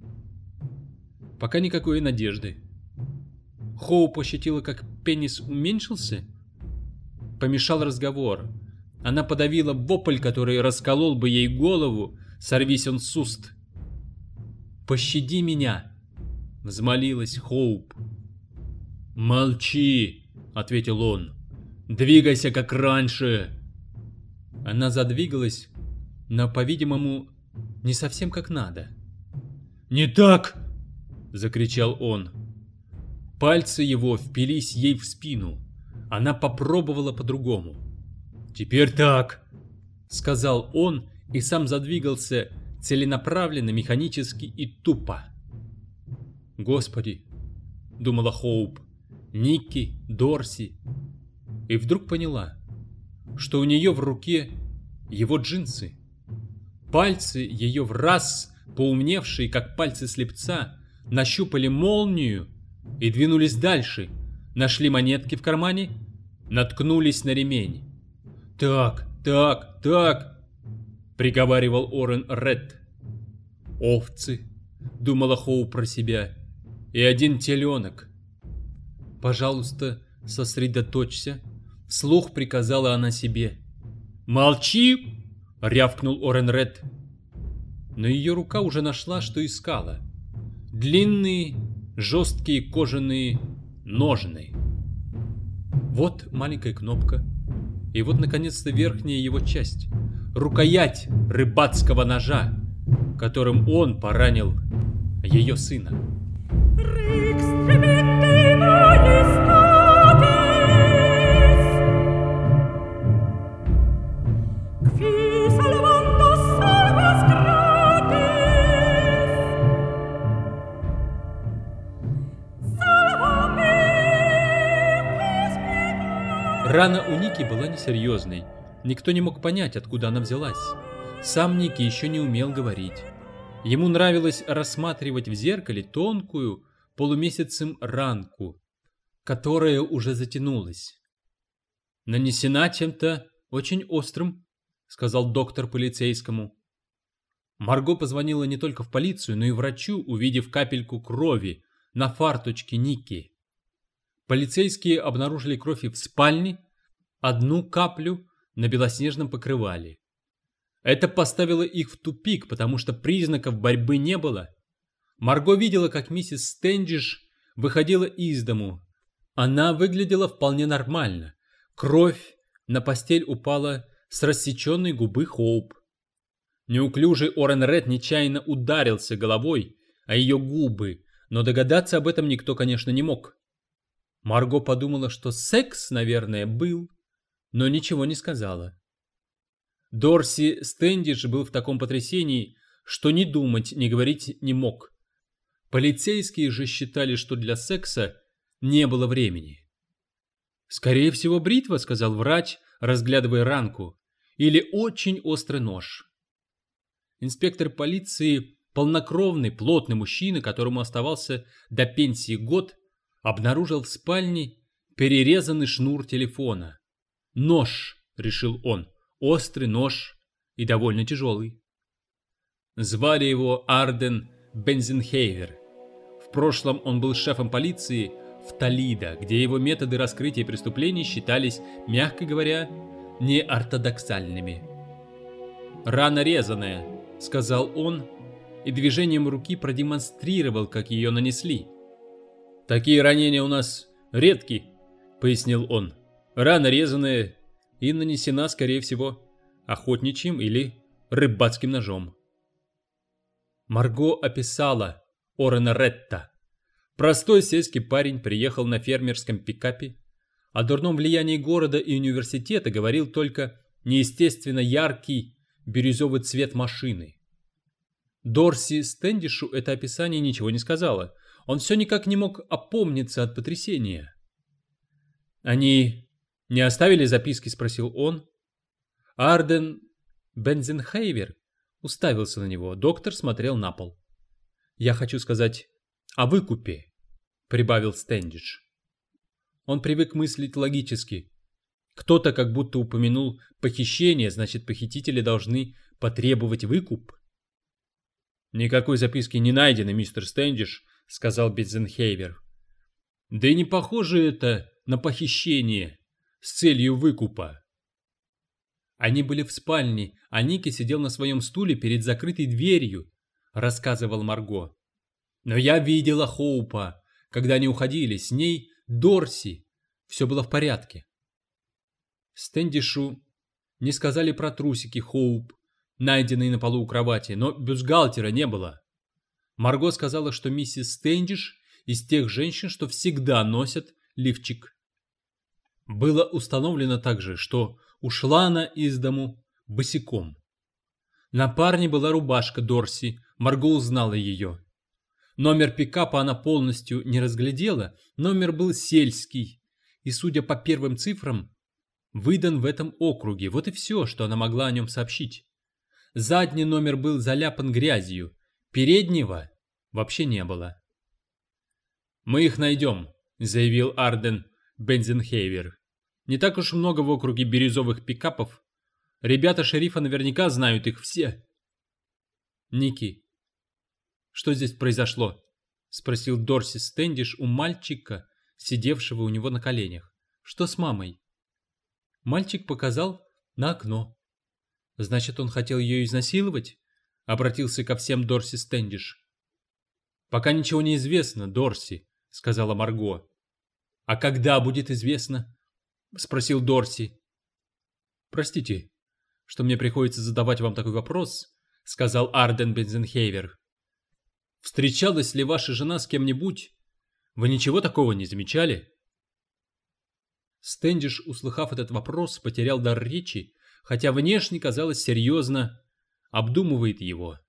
Speaker 1: Пока никакой надежды. Хоуп ощутила, как пенис уменьшился. Помешал разговор. Она подавила вопль, который расколол бы ей голову, сорвись он с уст. «Пощади меня!» — взмолилась Хоуп. «Молчи!» — ответил он. «Двигайся, как раньше!» Она задвигалась, но, по-видимому, не совсем как надо. «Не так!» — закричал он. Пальцы его впились ей в спину. Она попробовала по-другому. «Теперь так!» — сказал он и сам задвигался целенаправленно, механически и тупо. «Господи!» — думала Хоуп. «Никки, Дорси!» И вдруг поняла, что у нее в руке его джинсы. Пальцы ее враз, поумневшие, как пальцы слепца, нащупали молнию и двинулись дальше, нашли монетки в кармане, наткнулись на ремень. «Так, — приговаривал Орен Ред. «Овцы», — думала Хоуп про себя, — «и один теленок». «Пожалуйста, сосредоточься», — вслух приказала она себе. «Молчи!» — рявкнул Орен Ред. Но ее рука уже нашла, что искала. Длинные, жесткие кожаные ножны. Вот маленькая кнопка. И вот, наконец-то, верхняя его часть. Рукоять рыбацкого ножа, которым он поранил ее сына. Рана у Ники была несерьезной. Никто не мог понять, откуда она взялась. Сам Ники еще не умел говорить. Ему нравилось рассматривать в зеркале тонкую полумесяцем ранку, которая уже затянулась. «Нанесена чем-то очень острым», — сказал доктор полицейскому. Марго позвонила не только в полицию, но и врачу, увидев капельку крови на фарточке Ники. Полицейские обнаружили кровь и в спальне, одну каплю на белоснежном покрывале. Это поставило их в тупик, потому что признаков борьбы не было. Марго видела, как миссис Стэндиш выходила из дому. Она выглядела вполне нормально. Кровь на постель упала с рассеченной губы Хоуп. Неуклюжий Орен Ред нечаянно ударился головой о ее губы, но догадаться об этом никто, конечно, не мог. Марго подумала, что секс, наверное, был, но ничего не сказала. Дорси Стэндиш был в таком потрясении, что ни думать, ни говорить не мог. Полицейские же считали, что для секса не было времени. «Скорее всего, бритва», — сказал врач, разглядывая ранку, «или очень острый нож». Инспектор полиции, полнокровный, плотный мужчина, которому оставался до пенсии год, обнаружил в спальне перерезанный шнур телефона. «Нож», — решил он, — «острый нож и довольно тяжелый». Звали его Арден Бензенхейвер. В прошлом он был шефом полиции в Толидо, где его методы раскрытия преступлений считались, мягко говоря, неортодоксальными. «Рана резаная», — сказал он, и движением руки продемонстрировал, как ее нанесли. «Такие ранения у нас редки», — пояснил он. «Рана резаная и нанесена, скорее всего, охотничьим или рыбацким ножом». Марго описала Орена Ретта. Простой сельский парень приехал на фермерском пикапе. О дурном влиянии города и университета говорил только неестественно яркий бирюзовый цвет машины. Дорси Стэндишу это описание ничего не сказала. Он все никак не мог опомниться от потрясения. «Они не оставили записки?» — спросил он. Арден Бензенхейвер уставился на него. Доктор смотрел на пол. «Я хочу сказать о выкупе», — прибавил Стэндиш. Он привык мыслить логически. Кто-то как будто упомянул похищение, значит, похитители должны потребовать выкуп. «Никакой записки не найдено, мистер Стэндиш», — сказал Бензенхейвер. «Да и не похоже это на похищение с целью выкупа». Они были в спальне, а Ники сидел на своем стуле перед закрытой дверью, рассказывал Марго. «Но я видела Хоупа, когда они уходили, с ней Дорси. Все было в порядке». Стэндишу не сказали про трусики Хоуп, найденные на полу у кровати, но бюстгальтера не было. Марго сказала, что миссис Стэндиш из тех женщин, что всегда носят лифчик. Было установлено также, что ушла она из дому босиком. На парне была рубашка Дорси, Марго узнала ее. Номер пикапа она полностью не разглядела, номер был сельский и, судя по первым цифрам, выдан в этом округе. Вот и все, что она могла о нем сообщить. Задний номер был заляпан грязью, переднего вообще не было. «Мы их найдем», — заявил Арден Бензенхейвер. «Не так уж много в округе бирюзовых пикапов. Ребята шерифа наверняка знают их все». «Ники, что здесь произошло?» — спросил Дорси Стэндиш у мальчика, сидевшего у него на коленях. «Что с мамой?» Мальчик показал на окно. «Значит, он хотел ее изнасиловать?» — обратился ко всем Дорси Стэндиш. «Пока ничего не известно, Дорси», — сказала Марго. «А когда будет известно?» — спросил Дорси. «Простите, что мне приходится задавать вам такой вопрос», — сказал Арден Бензенхейвер. «Встречалась ли ваша жена с кем-нибудь? Вы ничего такого не замечали?» Стэндиш, услыхав этот вопрос, потерял дар речи, хотя внешне, казалось, серьезно обдумывает его.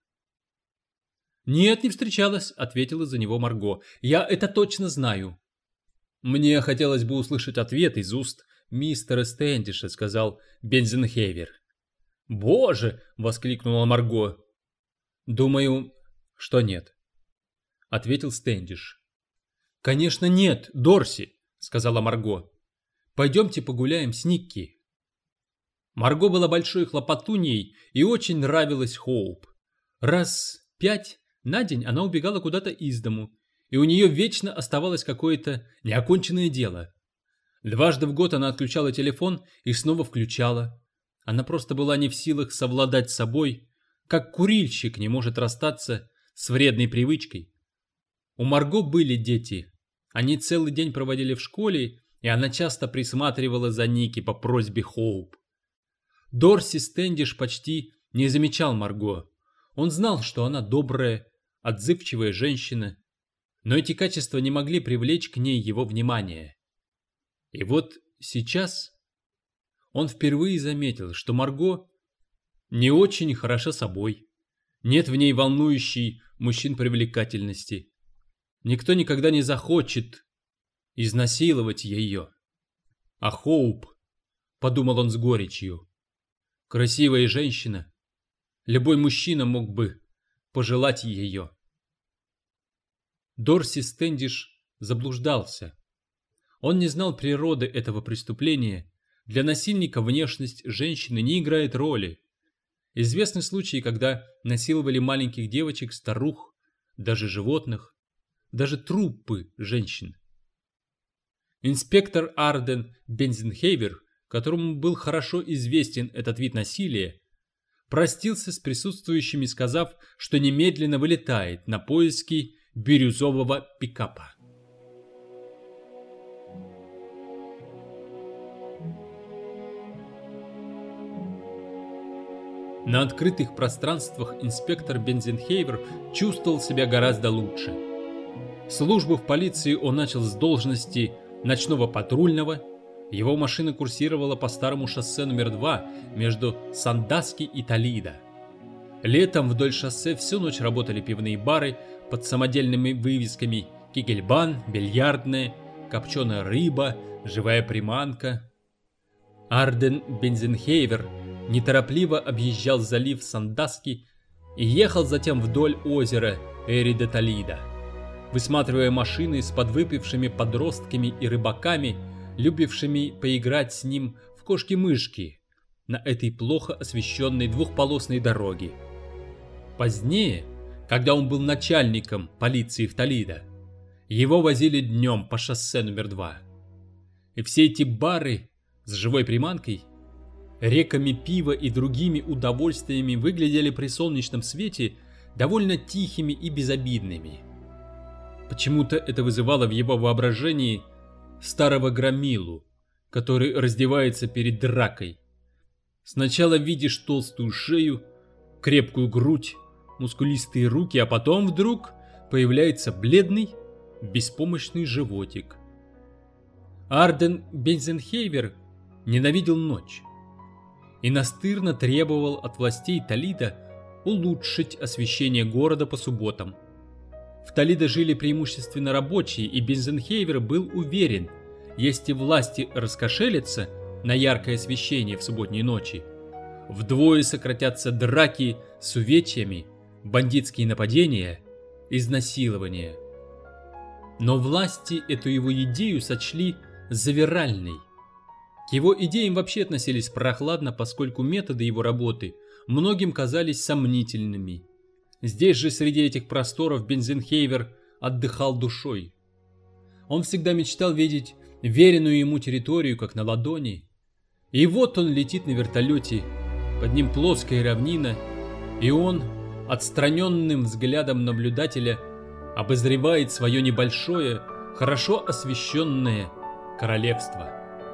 Speaker 1: «Нет, не встречалась», — ответила за него Марго. «Я это точно знаю». «Мне хотелось бы услышать ответ из уст мистера Стэндиша», — сказал Бензенхейвер. «Боже!» — воскликнула Марго. «Думаю, что нет», — ответил Стэндиш. «Конечно нет, Дорси», — сказала Марго. «Пойдемте погуляем с Никки». Марго была большой хлопотуньей и очень нравилась Хоуп. Раз 5 на день она убегала куда-то из дому, и у нее вечно оставалось какое-то неоконченное дело. Дважды в год она отключала телефон и снова включала. Она просто была не в силах совладать с собой, как курильщик не может расстаться с вредной привычкой. У Марго были дети. Они целый день проводили в школе, и она часто присматривала за Ники по просьбе Хоуп. Дорси Стэндиш почти не замечал Марго. Он знал, что она добрая, отзывчивая женщина, но эти качества не могли привлечь к ней его внимание. И вот сейчас он впервые заметил, что Марго не очень хороша собой, нет в ней волнующей мужчин привлекательности. Никто никогда не захочет изнасиловать ее. А Хоуп, подумал он с горечью, красивая женщина, любой мужчина мог бы пожелать ее. Дорси Стэндиш заблуждался. Он не знал природы этого преступления. Для насильника внешность женщины не играет роли. Известны случаи, когда насиловали маленьких девочек, старух, даже животных, даже трупы женщин. Инспектор Арден Бензенхейвер, которому был хорошо известен этот вид насилия, простился с присутствующими, сказав, что немедленно вылетает на поиски бирюзового пикапа. На открытых пространствах инспектор Бензенхейвер чувствовал себя гораздо лучше. Службу в полиции он начал с должности ночного патрульного. Его машина курсировала по старому шоссе номер 2 между Сандаски и Толидо. Летом вдоль шоссе всю ночь работали пивные бары под самодельными вывесками «Кигельбан», «Бильярдная», «Копченая рыба», «Живая приманка». Арден Бензенхейвер неторопливо объезжал залив Сандаски и ехал затем вдоль озера Эри-де-Толидо, высматривая машины с подвыпившими подростками и рыбаками, любившими поиграть с ним в кошки-мышки на этой плохо освещенной двухполосной дороге. Позднее, когда он был начальником полиции в Толидо, его возили днем по шоссе номер 2. И все эти бары с живой приманкой, реками пива и другими удовольствиями выглядели при солнечном свете довольно тихими и безобидными. Почему-то это вызывало в его воображении старого громилу, который раздевается перед дракой. Сначала видишь толстую шею, крепкую грудь, мускулистые руки, а потом вдруг появляется бледный, беспомощный животик. Арден Бензенхейвер ненавидел ночь и настырно требовал от властей Толидо улучшить освещение города по субботам. В Толидо жили преимущественно рабочие, и Бензенхейвер был уверен, если власти раскошелятся на яркое освещение в субботние ночи, вдвое сократятся драки с увечьями, бандитские нападения, изнасилования. Но власти эту его идею сочли завиральной. К его идеям вообще относились прохладно, поскольку методы его работы многим казались сомнительными. Здесь же, среди этих просторов, Бензенхейвер отдыхал душой. Он всегда мечтал видеть веренную ему территорию как на ладони. И вот он летит на вертолете, под ним плоская равнина, и он, отстраненным взглядом наблюдателя, обозревает свое небольшое, хорошо освещенное королевство.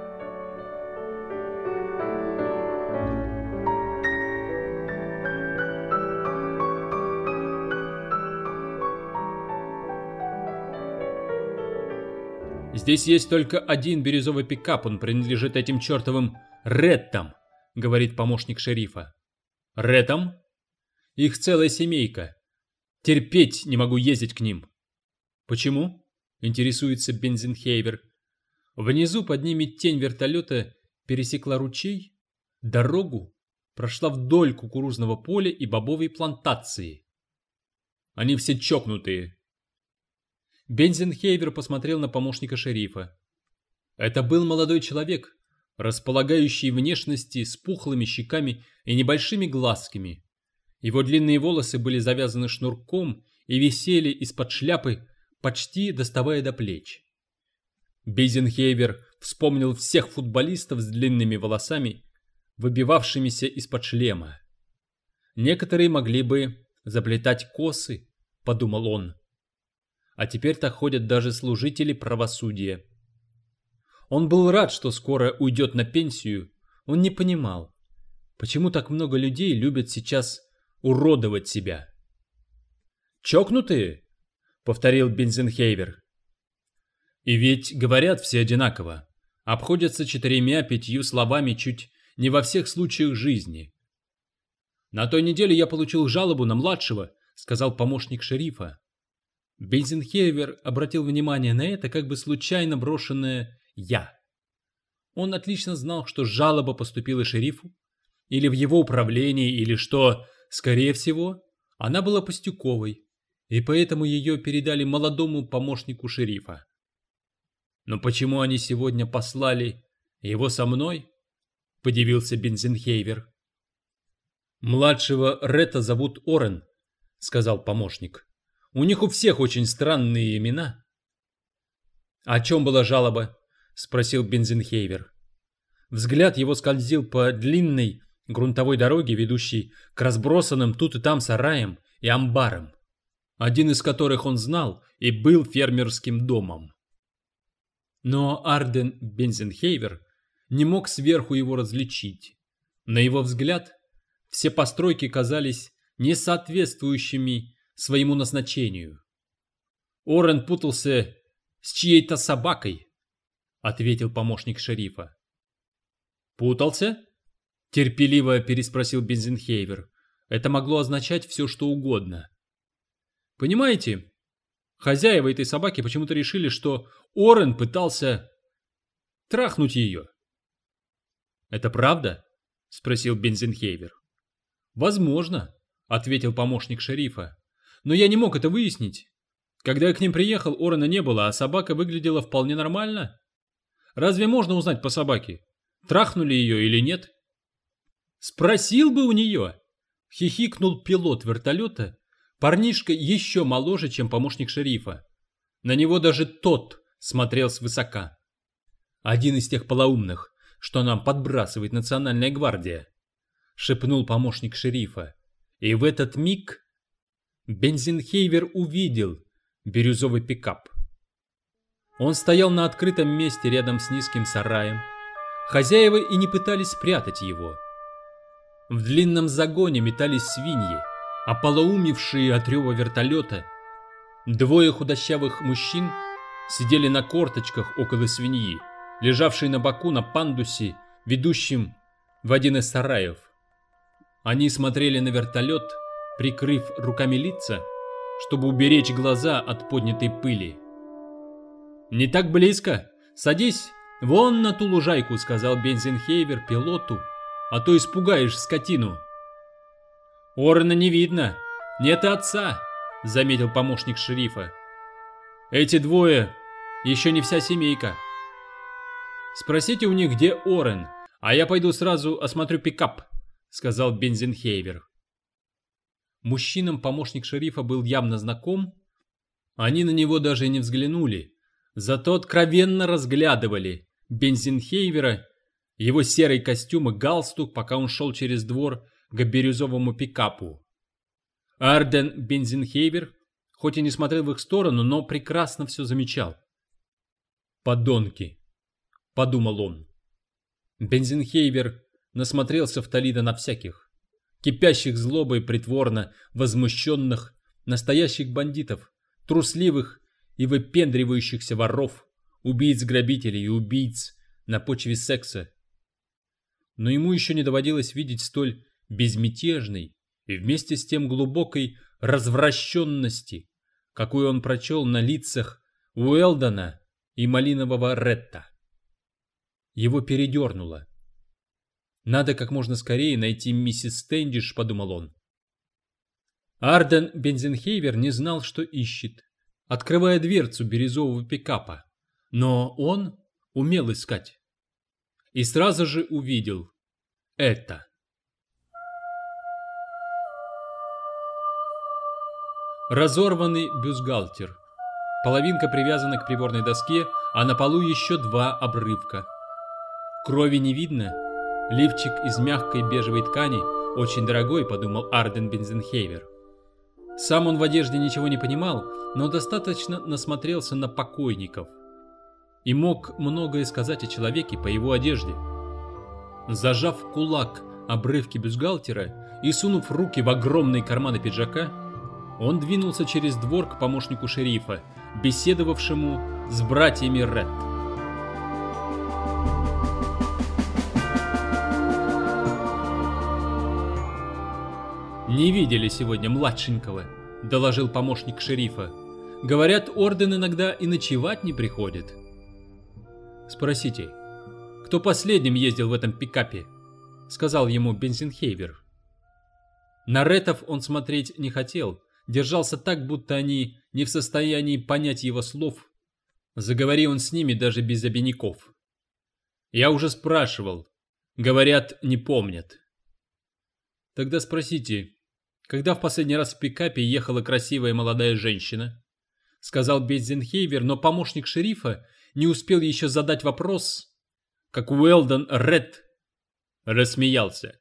Speaker 1: «Здесь есть только один бирюзовый пикап, он принадлежит этим чертовым Реттам», — говорит помощник шерифа. «Реттам? Их целая семейка. Терпеть не могу ездить к ним». «Почему?» — интересуется Бензенхейвер. Внизу под ними тень вертолета пересекла ручей, дорогу, прошла вдоль кукурузного поля и бобовой плантации. «Они все чокнутые». Бензенхейвер посмотрел на помощника шерифа. Это был молодой человек, располагающий внешности с пухлыми щеками и небольшими глазками. Его длинные волосы были завязаны шнурком и висели из-под шляпы, почти доставая до плеч. Бензенхейвер вспомнил всех футболистов с длинными волосами, выбивавшимися из-под шлема. Некоторые могли бы заплетать косы, подумал он. А теперь так ходят даже служители правосудия. Он был рад, что скоро уйдет на пенсию. Он не понимал, почему так много людей любят сейчас уродовать себя. «Чокнутые?» — повторил Бензенхейвер. «И ведь говорят все одинаково, обходятся 4-5 словами чуть не во всех случаях жизни». «На той неделе я получил жалобу на младшего», — сказал помощник шерифа. Бензенхейвер обратил внимание на это, как бы случайно брошенное «я». Он отлично знал, что жалоба поступила шерифу, или в его управлении, или что, скорее всего, она была пустяковой, и поэтому ее передали молодому помощнику шерифа. «Но почему они сегодня послали его со мной?» – подивился Бензенхейвер. «Младшего Ретта зовут Орен», – сказал помощник. «У них у всех очень странные имена». «О чем была жалоба?» – спросил Бензенхейвер. Взгляд его скользил по длинной грунтовой дороге, ведущей к разбросанным тут и там сараям и амбарам, один из которых он знал и был фермерским домом. Но Арден Бензенхейвер не мог сверху его различить. На его взгляд, все постройки казались несоответствующими своему назначению. «Орен путался с чьей-то собакой», — ответил помощник шерифа. «Путался?» — терпеливо переспросил Бензенхейвер. Это могло означать все, что угодно. «Понимаете, хозяева этой собаки почему-то решили, что Орен пытался трахнуть ее». «Это правда?» — спросил Бензенхейвер. «Возможно», — ответил помощник шерифа. «Но я не мог это выяснить. Когда я к ним приехал, Орена не было, а собака выглядела вполне нормально. Разве можно узнать по собаке, трахнули ее или нет?» «Спросил бы у нее!» — хихикнул пилот вертолета, парнишка еще моложе, чем помощник шерифа. На него даже тот смотрел свысока. «Один из тех полоумных, что нам подбрасывает Национальная гвардия», — шепнул помощник шерифа. И в этот миг Бензенхейвер увидел бирюзовый пикап. Он стоял на открытом месте рядом с низким сараем. Хозяева и не пытались спрятать его. В длинном загоне метались свиньи, ополоумевшие от рева вертолета. Двое худощавых мужчин сидели на корточках около свиньи, лежавшей на боку на пандусе, ведущем в один из сараев. Они смотрели на вертолет, прикрыв руками лица, чтобы уберечь глаза от поднятой пыли. «Не так близко! Садись вон на ту лужайку», — сказал Бензенхейвер пилоту, «а то испугаешь скотину». «Орена не видно, нет и отца», — заметил помощник шерифа. «Эти двое еще не вся семейка. Спросите у них, где Орен, а я пойду сразу осмотрю пикап», — сказал Бензенхейвер. Мужчинам помощник шерифа был явно знаком. Они на него даже не взглянули, зато откровенно разглядывали Бензенхейвера, его серый костюм и галстук, пока он шел через двор к бирюзовому пикапу. Арден Бензенхейвер хоть и не смотрел в их сторону, но прекрасно все замечал. «Подонки», — подумал он. Бензенхейвер насмотрелся в Толидо на всяких, кипящих злобой притворно возмущенных, настоящих бандитов, трусливых и выпендривающихся воров, убийц-грабителей и убийц на почве секса. Но ему еще не доводилось видеть столь безмятежной и вместе с тем глубокой развращенности, какую он прочел на лицах Уэлдона и Малинового Ретта. Его передернуло. «Надо как можно скорее найти миссис Стэндиш», — подумал он. Арден Бензенхейвер не знал, что ищет, открывая дверцу бирюзового пикапа, но он умел искать. И сразу же увидел это. Разорванный бюстгальтер. Половинка привязана к приборной доске, а на полу еще два обрывка. Крови не видно. Лифчик из мягкой бежевой ткани, очень дорогой, подумал Арден Бензенхейвер. Сам он в одежде ничего не понимал, но достаточно насмотрелся на покойников и мог многое сказать о человеке по его одежде. Зажав в кулак обрывки бюстгальтера и сунув руки в огромные карманы пиджака, он двинулся через двор к помощнику шерифа, беседовавшему с братьями Ред. «Не видели сегодня младшенького», — доложил помощник шерифа. Говорят, орден иногда и ночевать не приходит. Спросите, кто последним ездил в этом пикапе? Сказал ему Бензенхейвер. На реттов он смотреть не хотел, держался так, будто они не в состоянии понять его слов. Заговори он с ними даже без обиняков. Я уже спрашивал. Говорят, не помнят. Тогда спросите, когда в последний раз в пикапе ехала красивая молодая женщина? Сказал Бензенхейвер, но помощник шерифа не успел еще задать вопрос, как Уэлдон Ретт рассмеялся.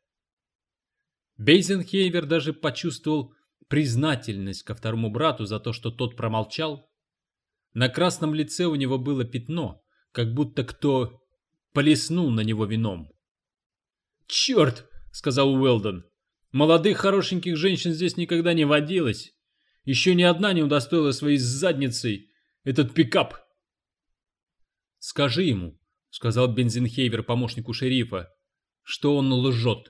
Speaker 1: Бензенхейвер даже почувствовал признательность ко второму брату за то, что тот промолчал. На красном лице у него было пятно, как будто кто плеснул на него вином. «Черт!» — сказал Уэлдон. «Молодых хорошеньких женщин здесь никогда не водилось. Еще ни одна не удостоила своей задницей этот пикап». «Скажи ему», — сказал Бензенхейвер помощнику шерифа, — «что он лжет».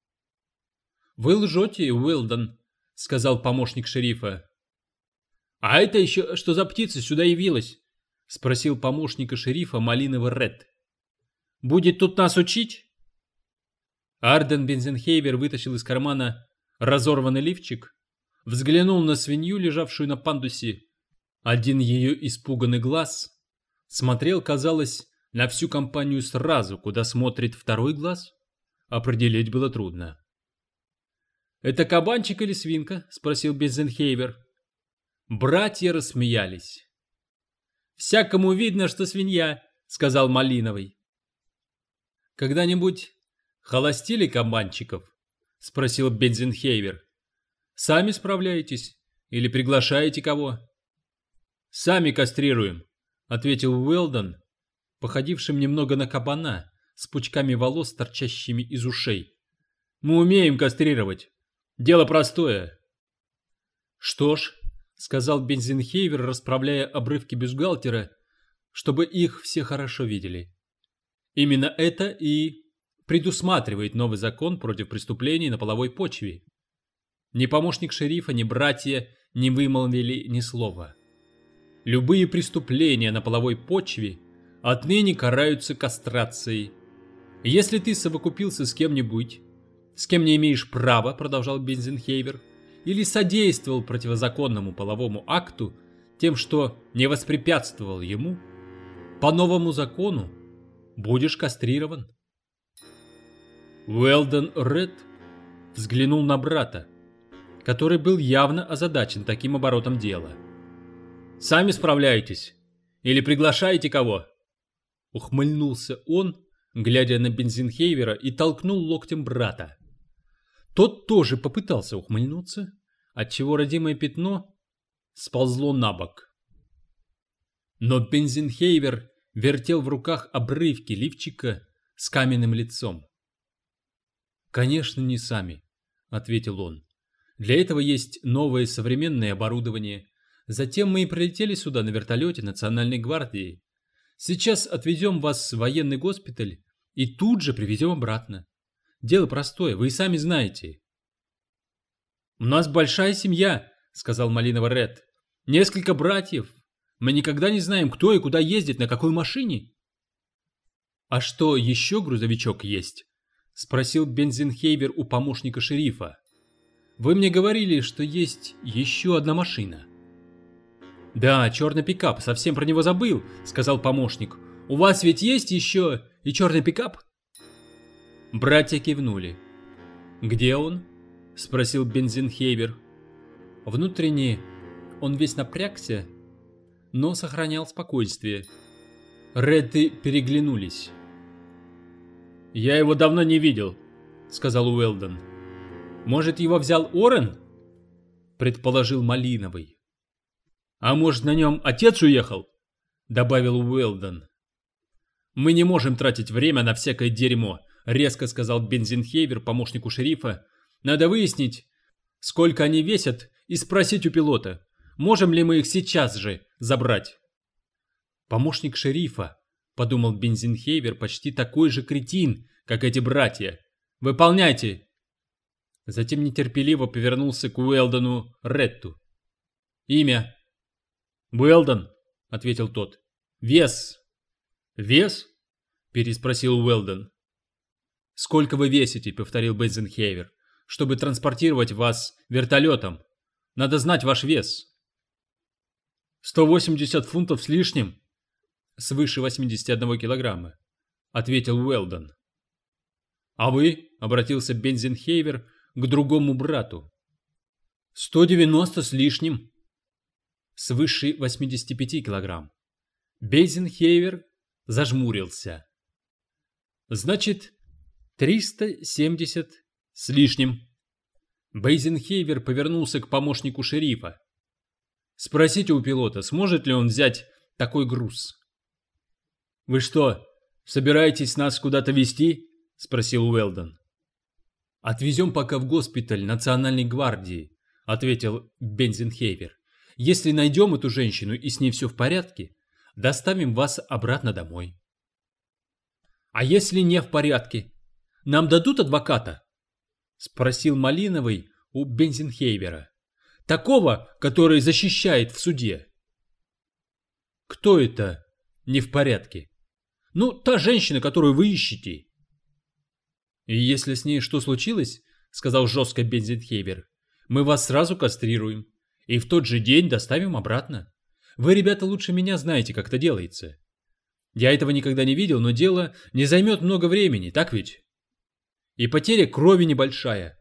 Speaker 1: «Вы лжете, Уэлдон», — сказал помощник шерифа. «А это еще что за птица сюда явилась?» — спросил помощника шерифа Малиновый Ретт. «Будет тут нас учить?» Арден Бензенхейвер вытащил из кармана разорванный лифчик, взглянул на свинью, лежавшую на пандусе. Один ее испуганный глаз смотрел, казалось, на всю компанию сразу, куда смотрит второй глаз, определить было трудно. «Это кабанчик или свинка?» — спросил Бензенхейвер. Братья рассмеялись. «Всякому видно, что свинья», — сказал Малиновый. «Когда-нибудь холостили кабанчиков?» — спросил Бензенхейвер. «Сами справляетесь или приглашаете кого?» «Сами кастрируем», — ответил Уэлдон, походившим немного на кабана, с пучками волос, торчащими из ушей. «Мы умеем кастрировать. Дело простое». «Что ж», — сказал Бензенхейвер, расправляя обрывки бюстгальтера, чтобы их все хорошо видели. «Именно это и предусматривает новый закон против преступлений на половой почве». Ни помощник шерифа, ни братья не вымолвили ни слова. Любые преступления на половой почве отныне караются кастрацией. Если ты совокупился с кем-нибудь, с кем не имеешь права, продолжал Бензенхейвер, или содействовал противозаконному половому акту тем, что не воспрепятствовал ему, по новому закону будешь кастрирован. Уэлдон Ретт взглянул на брата, который был явно озадачен таким оборотом дела. «Сами справляетесь? Или приглашаете кого?» Ухмыльнулся он, глядя на Бензенхейвера, и толкнул локтем брата. Тот тоже попытался ухмыльнуться, отчего родимое пятно сползло на бок. Но Бензенхейвер вертел в руках обрывки лифчика с каменным лицом. «Конечно, не сами», — ответил он. «Для этого есть новое современное оборудование. Затем мы и прилетели сюда на вертолете Национальной гвардии. Сейчас отвезем вас в военный госпиталь и тут же привезем обратно. Дело простое, вы и сами знаете». «У нас большая семья», — сказал Малиновый Ретт. «Несколько братьев. Мы никогда не знаем, кто и куда ездит, на какой машине». «А что, еще грузовичок есть?» — спросил Бензенхейвер у помощника шерифа. «Вы мне говорили, что есть еще одна машина». «Да, черный пикап, совсем про него забыл», — сказал помощник. «У вас ведь есть еще и черный пикап?» Братья кивнули. «Где он?» — спросил Бензенхейвер. Внутренне он весь напрягся, но сохранял спокойствие. Ретты переглянулись. «Я его давно не видел», — сказал Уэлдон. «Может, его взял Орен?» — предположил Малиновый. «А может, на нем отец уехал?» — добавил Уэлдон. «Мы не можем тратить время на всякое дерьмо», — резко сказал Бензенхейвер помощнику шерифа. «Надо выяснить, сколько они весят, и спросить у пилота, можем ли мы их сейчас же забрать». «Помощник шерифа», — подумал Бензенхейвер, — «почти такой же кретин, как эти братья. Выполняйте!» Затем нетерпеливо повернулся к Уэлдону Ретту. «Имя?» «Уэлдон», — ответил тот. «Вес». «Вес?» — переспросил Уэлдон. «Сколько вы весите?» — повторил Бензенхейвер. «Чтобы транспортировать вас вертолетом. Надо знать ваш вес». 180 фунтов с лишним? Свыше 81 килограмма, ответил Уэлдон. А вы? Обратился Бензенхейвер к другому брату. 190 с лишним. Свыше 85 килограмм. Бензенхейвер зажмурился. Значит, 370 с лишним. Бензенхейвер повернулся к помощнику шерифа. Спросите у пилота, сможет ли он взять такой груз. «Вы что, собираетесь нас куда-то везти?» — спросил Уэлдон. «Отвезем пока в госпиталь Национальной гвардии», — ответил Бензенхейвер. «Если найдем эту женщину и с ней все в порядке, доставим вас обратно домой». «А если не в порядке? Нам дадут адвоката?» — спросил Малиновый у Бензенхейвера. «Такого, который защищает в суде». «Кто это не в порядке?» «Ну, та женщина, которую вы ищете». «И если с ней что случилось, — сказал жестко Бензенхейвер, — мы вас сразу кастрируем и в тот же день доставим обратно. Вы, ребята, лучше меня знаете, как это делается. Я этого никогда не видел, но дело не займет много времени, так ведь? И потеря крови небольшая».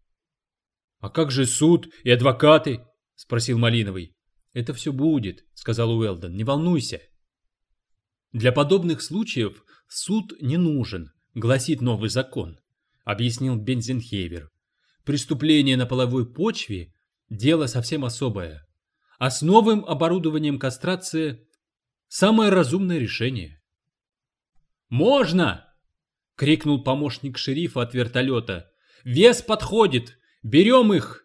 Speaker 1: «А как же суд и адвокаты?» — спросил Малиновый. «Это все будет», — сказал Уэлдон, — «не волнуйся». «Для подобных случаев суд не нужен», — гласит новый закон, — объяснил Бензенхейвер. «Преступление на половой почве — дело совсем особое, а с новым оборудованием кастрации — самое разумное решение». «Можно!» — крикнул помощник шерифа от вертолета. «Вес подходит! Берем их!»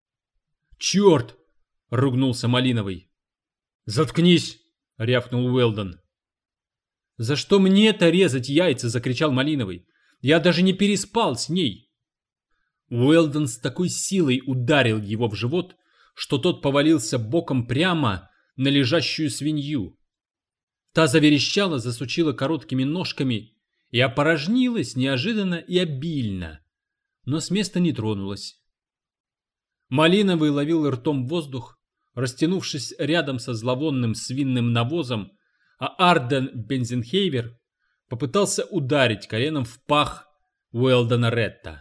Speaker 1: «Черт!» — ругнулся Малиновый. «Заткнись!» — рявкнул Уэлдон. «За что мне-то резать яйца?» — закричал Малиновый. «Я даже не переспал с ней!» Уэлдон с такой силой ударил его в живот, что тот повалился боком прямо на лежащую свинью. Та заверещала, засучила короткими ножками и опорожнилась неожиданно и обильно, но с места не тронулась. Малиновый ловил ртом воздух, растянувшись рядом со зловонным свиным навозом, а Арден Бензенхейвер попытался ударить коленом в пах Уэлдона Ретта.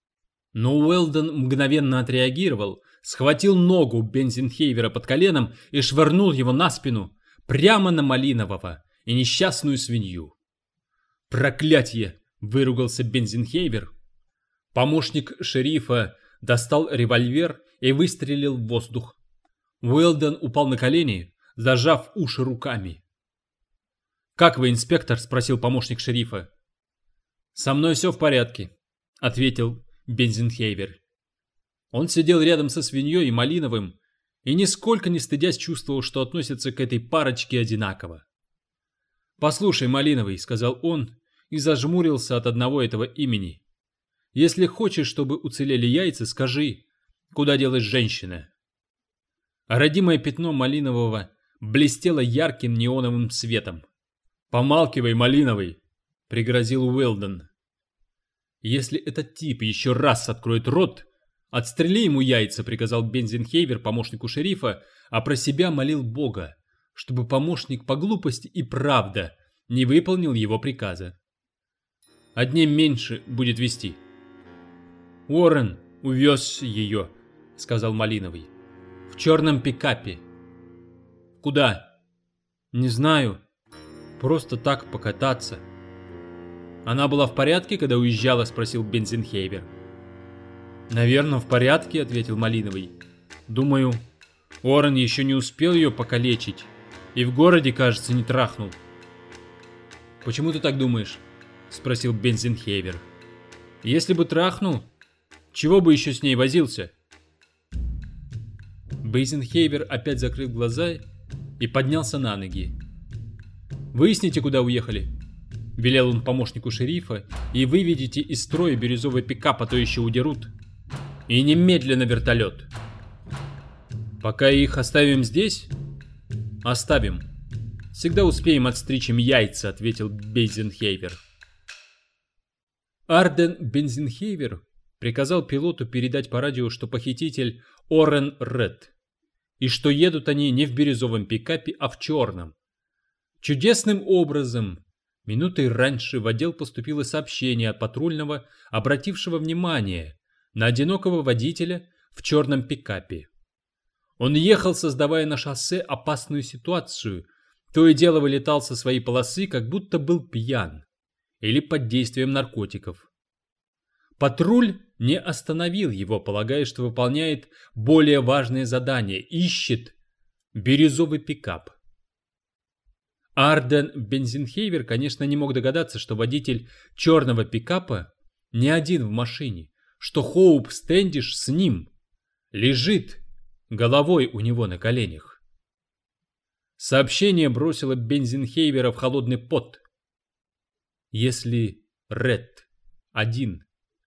Speaker 1: Но Уэлдон мгновенно отреагировал, схватил ногу Бензенхейвера под коленом и швырнул его на спину, прямо на Малинового и несчастную свинью. «Проклятье!» — выругался Бензенхейвер. Помощник шерифа достал револьвер и выстрелил в воздух. Уэлдон упал на колени, зажав уши руками. «Как вы, инспектор?» — спросил помощник шерифа. «Со мной все в порядке», — ответил Бензенхейвер. Он сидел рядом со свиньей и Малиновым и, нисколько не стыдясь, чувствовал, что относится к этой парочке одинаково. «Послушай, Малиновый», — сказал он и зажмурился от одного этого имени. «Если хочешь, чтобы уцелели яйца, скажи, куда делась женщина?» Родимое пятно Малинового блестело ярким неоновым светом. «Помалкивай, Малиновый!» — пригрозил Уэлдон. «Если этот тип еще раз откроет рот, отстрели ему яйца», — приказал Бензенхейвер помощнику шерифа, а про себя молил Бога, чтобы помощник по глупости и правда не выполнил его приказа. «Одним меньше будет вести». «Уоррен увез ее», — сказал Малиновый. «В черном пикапе». «Куда?» «Не знаю. Просто так покататься». «Она была в порядке, когда уезжала?» — спросил Бензенхейвер. «Наверное, в порядке», — ответил Малиновый. «Думаю, Уоррен еще не успел ее покалечить и в городе, кажется, не трахнул». «Почему ты так думаешь?» — спросил Бензенхейвер. «Если бы трахнул, чего бы еще с ней возился?» Бензенхейвер опять закрыл глаза и поднялся на ноги. «Выясните, куда уехали», — велел он помощнику шерифа, «и выведите из строя бирюзовый пикап, а то еще удерут. И немедленно вертолет». «Пока их оставим здесь?» Оставим. Всегда успеем отстричь им яйца, ответил Бензенхейвер. Арден Бензенхейвер приказал пилоту передать по радио, что похититель Орен Ред, и что едут они не в бирюзовом пикапе, а в черном. Чудесным образом, минутой раньше в отдел поступило сообщение от патрульного, обратившего внимание на одинокого водителя в черном пикапе. Он ехал, создавая на шоссе опасную ситуацию, то и дело вылетал со своей полосы, как будто был пьян или под действием наркотиков. Патруль не остановил его, полагая, что выполняет более важное задание, ищет бирюзовый пикап. Арден Бензенхейвер, конечно, не мог догадаться, что водитель черного пикапа не один в машине, что Хоуп Стэндиш с ним, лежит головой у него на коленях. Сообщение бросило Бензенхейвера в холодный пот. Если Ред один,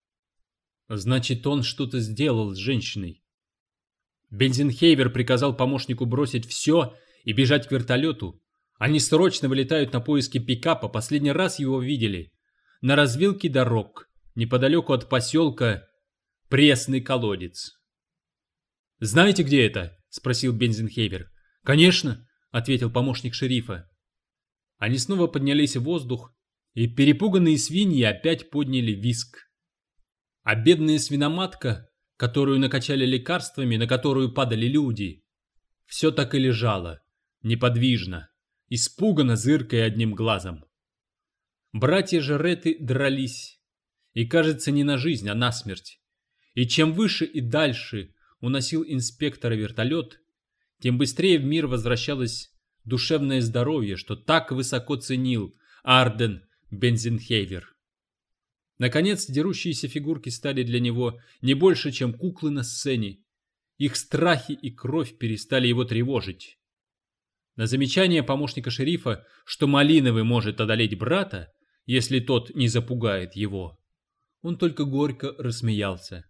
Speaker 1: значит, он что-то сделал с женщиной. Бензенхейвер приказал помощнику бросить все и бежать к вертолету. Они срочно вылетают на поиски пикапа, последний раз его видели на развилке дорог, неподалеку от поселка Пресный колодец. «Знаете, где это?» — спросил Бензенхейвер. «Конечно», — ответил помощник шерифа. Они снова поднялись в воздух, и перепуганные свиньи опять подняли визг. А бедная свиноматка, которую накачали лекарствами, на которую падали люди, все так и лежала, неподвижно, испуганно зыркая одним глазом. Братья Жереты дрались, и, кажется, не на жизнь, а на смерть. И чем выше и дальше уносил инспектора вертолет, тем быстрее в мир возвращалось душевное здоровье, что так высоко ценил Арден Бензенхейвер. Наконец, дерущиеся фигурки стали для него не больше, чем куклы на сцене. Их страхи и кровь перестали его тревожить. На замечание помощника шерифа, что Малиновый может одолеть брата, если тот не запугает его, он только горько рассмеялся.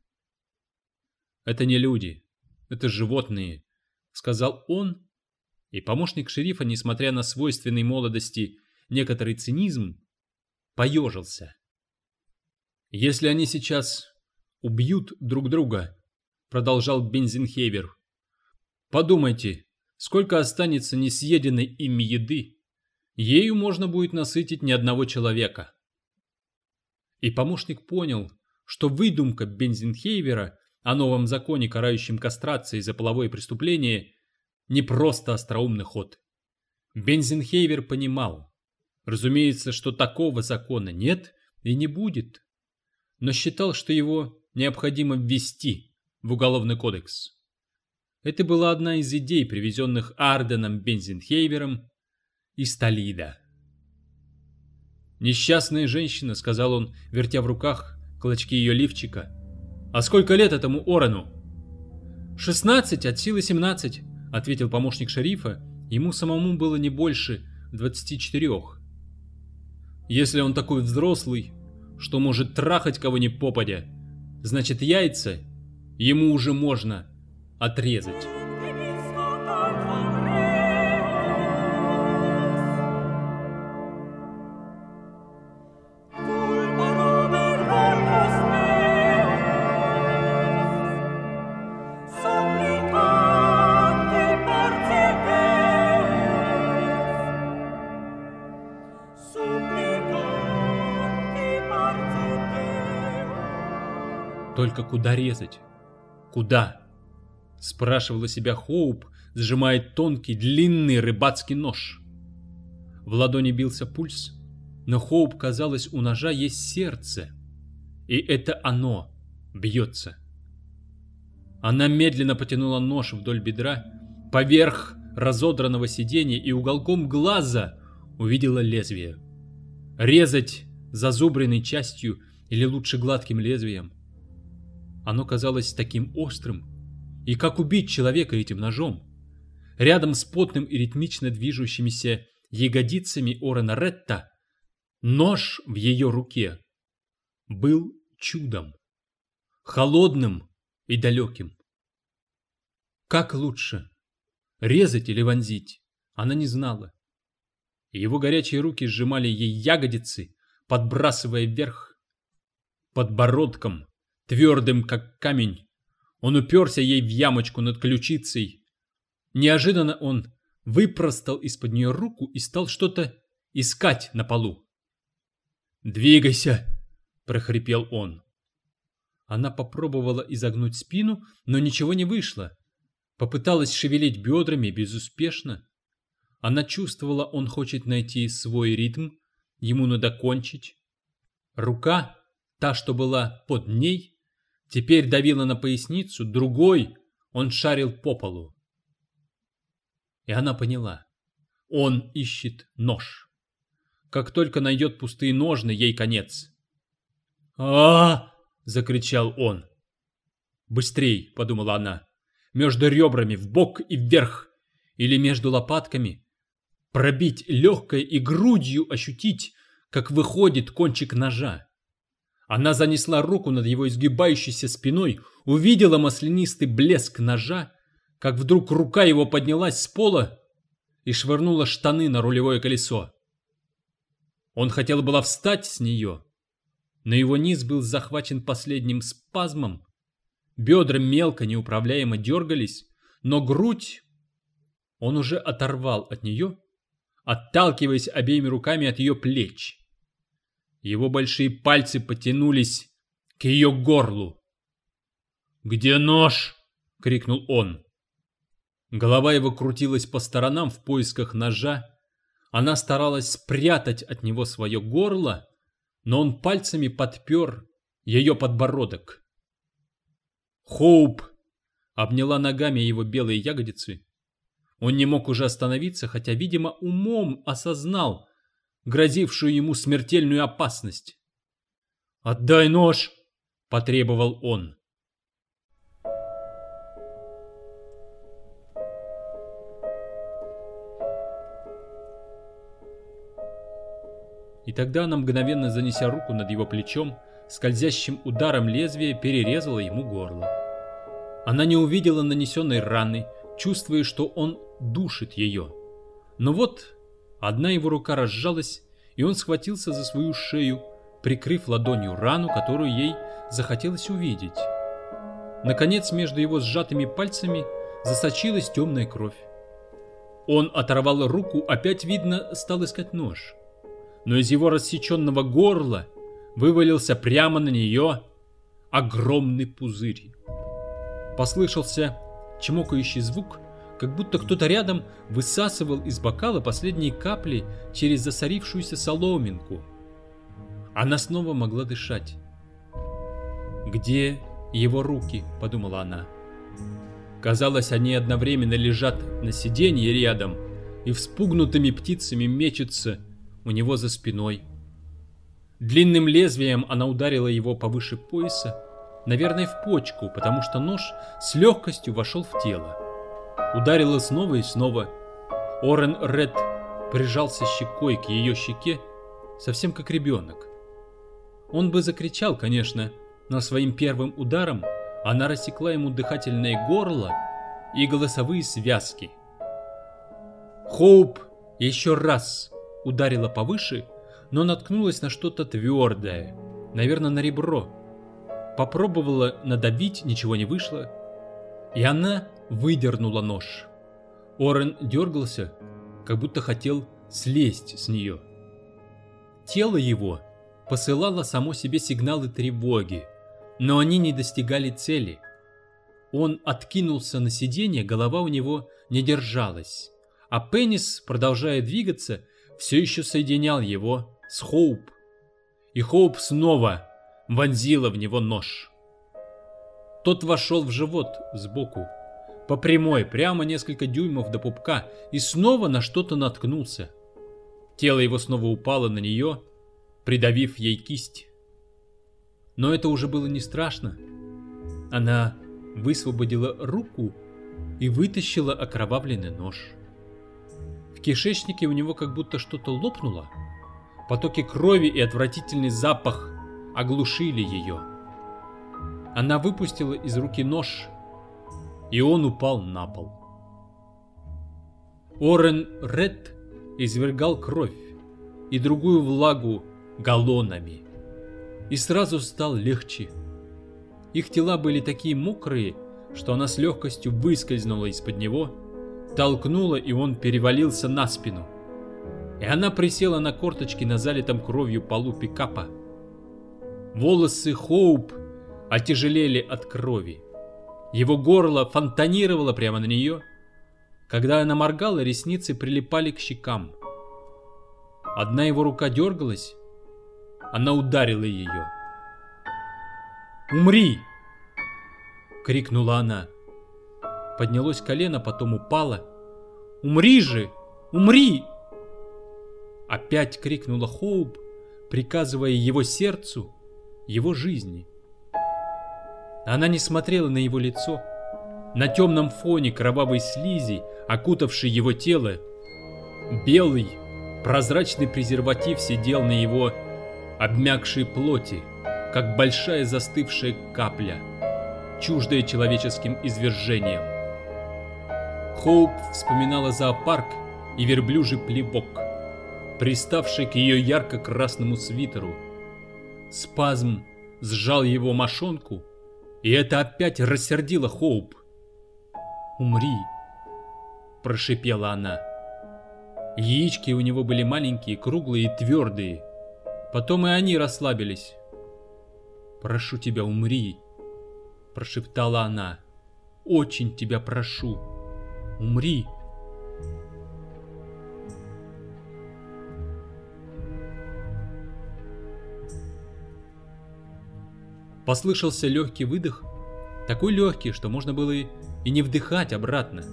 Speaker 1: «Это не люди, это животные», — сказал он, и помощник шерифа, несмотря на свойственный молодости некоторый цинизм, поежился. «Если они сейчас убьют друг друга», — продолжал Бензенхейвер, — «подумайте, сколько останется несъеденной ими еды, ею можно будет насытить ни одного человека». И помощник понял, что выдумка Бензенхейвера о новом законе, карающем кастрацией за половое преступление, не просто остроумный ход. Бензенхейвер понимал, разумеется, что такого закона нет и не будет, но считал, что его необходимо ввести в Уголовный кодекс. Это была одна из идей, привезенных Арденом Бензенхейвером из Толидо. «Несчастная женщина», — сказал он, вертя в руках клочки ее лифчика. «А сколько лет этому Орену?» 16, от силы 17, — ответил помощник шерифа. Ему самому было не больше 24. «Если он такой взрослый, что может трахать кого ни попадя, значит, яйца ему уже можно отрезать». Только куда резать? Куда? Спрашивала себя Хоуп, сжимая тонкий, длинный рыбацкий нож. В ладони бился пульс, но Хоуп, казалось, у ножа есть сердце, и это оно бьется. Она медленно потянула нож вдоль бедра, поверх разодранного сиденья, и уголком глаза увидела лезвие. Резать зазубренной частью или лучше гладким лезвием. Оно казалось таким острым. И как убить человека этим ножом? Рядом с потным и ритмично движущимися ягодицами Орена Ретта нож в ее руке был чудом, холодным и далеким. Как лучше, резать или вонзить? Она не знала. Его горячие руки сжимали ей ягодицы, подбрасывая вверх. Подбородком, твердым как камень, он уперся ей в ямочку над ключицей. Неожиданно он выпростал из-под нее руку и стал что-то искать на полу. «Двигайся!» — прохрипел он. Она попробовала изогнуть спину, но ничего не вышло. Попыталась шевелить бедрами безуспешно. Она чувствовала, он хочет найти свой ритм, ему надо кончить. Рука, та, что была под ней, теперь давила на поясницу, другой он шарил по полу. И она поняла, он ищет нож. Как только найдет пустые ножны, ей конец. Закричал он. «Быстрей!» — подумала она. «Между ребрами, вбок и вверх, или между лопатками. Пробить легкое и грудью ощутить, как выходит кончик ножа». Она занесла руку над его изгибающейся спиной, увидела маслянистый блеск ножа, как вдруг рука его поднялась с пола и швырнула штаны на рулевое колесо. Он хотел было встать с нее, но его низ был захвачен последним спазмом. Бедра мелко, неуправляемо дергались, но грудь он уже оторвал от нее, отталкиваясь обеими руками от ее плеч. Его большие пальцы потянулись к ее горлу. «Где нож?» — крикнул он. Голова его крутилась по сторонам в поисках ножа. Она старалась спрятать от него свое горло, но он пальцами подпер ее подбородок. Хоуп обняла ногами его белые ягодицы. Он не мог уже остановиться, хотя, видимо, умом осознал грозившую ему смертельную опасность. «Отдай нож!» — потребовал он. И тогда она, мгновенно занеся руку над его плечом, скользящим ударом лезвия перерезала ему горло. Она не увидела нанесенной раны, чувствуя, что он душит ее. Но вот одна его рука разжалась, и он схватился за свою шею, прикрыв ладонью рану, которую ей захотелось увидеть. Наконец, между его сжатыми пальцами засочилась темная кровь. Он оторвал руку, опять, видно, стал искать нож. Но из его рассеченного горла вывалился прямо на нее огромный пузырь. Послышался чмокающий звук, как будто кто-то рядом высасывал из бокала последние капли через засорившуюся соломинку. Она снова могла дышать. «Где его руки?» — подумала она. Казалось, они одновременно лежат на сиденье рядом и вспугнутыми птицами мечутся у него за спиной. Длинным лезвием она ударила его повыше пояса, наверное, в почку, потому что нож с легкостью вошел в тело. Ударила снова и снова. Орен Ред прижался щекой к ее щеке, совсем как ребенок. Он бы закричал, конечно, но своим первым ударом она рассекла ему дыхательное горло и голосовые связки. Хоуп еще раз ударила повыше, но наткнулась на что-то твердое, наверное, на ребро. Попробовала надавить, ничего не вышло, и она выдернула нож. Орен дергался, как будто хотел слезть с нее. Тело его посылало само себе сигналы тревоги, но они не достигали цели. Он откинулся на сиденье, голова у него не держалась, а пенис, продолжая двигаться, все еще соединял его с Хоуп. И Хоуп снова вонзила в него нож. Тот вошел в живот сбоку, по прямой, прямо несколько дюймов до пупка, и снова на что-то наткнулся. Тело его снова упало на нее, придавив ей кисть. Но это уже было не страшно. Она высвободила руку и вытащила окровавленный нож. В кишечнике у него как будто что-то лопнуло. Потоки крови и отвратительный запах оглушили ее. Она выпустила из руки нож, и он упал на пол. Орен Ред извергал кровь и другую влагу галлонами, и сразу стал легче. Их тела были такие мокрые, что она с легкостью выскользнула из-под него, толкнула, и он перевалился на спину. И она присела на корточки на залитом кровью полу пикапа. Волосы Хоуп отяжелели от крови. Его горло фонтанировало прямо на нее. Когда она моргала, ресницы прилипали к щекам. Одна его рука дергалась, она ударила ее. «Умри!» — крикнула она. Поднялось колено, потом упало. «Умри же! Умри!» Опять крикнула Хоуп, приказывая его сердцу, его жизни. Она не смотрела на его лицо. На темном фоне кровавой слизи, окутавшей его тело, белый, прозрачный презерватив сидел на его обмякшей плоти, как большая застывшая капля, чуждая человеческим извержением. Хоуп вспоминала зоопарк и верблюжий плевок, приставший к ее ярко-красному свитеру. Спазм сжал его мошонку, и это опять рассердило Хоуп. «Умри!» – прошипела она. Яички у него были маленькие, круглые и твердые. Потом и они расслабились. «Прошу тебя, умри!» – прошептала она. «Очень тебя прошу! Умри!» Послышался легкий выдох, такой легкий, что можно было и не вдыхать обратно.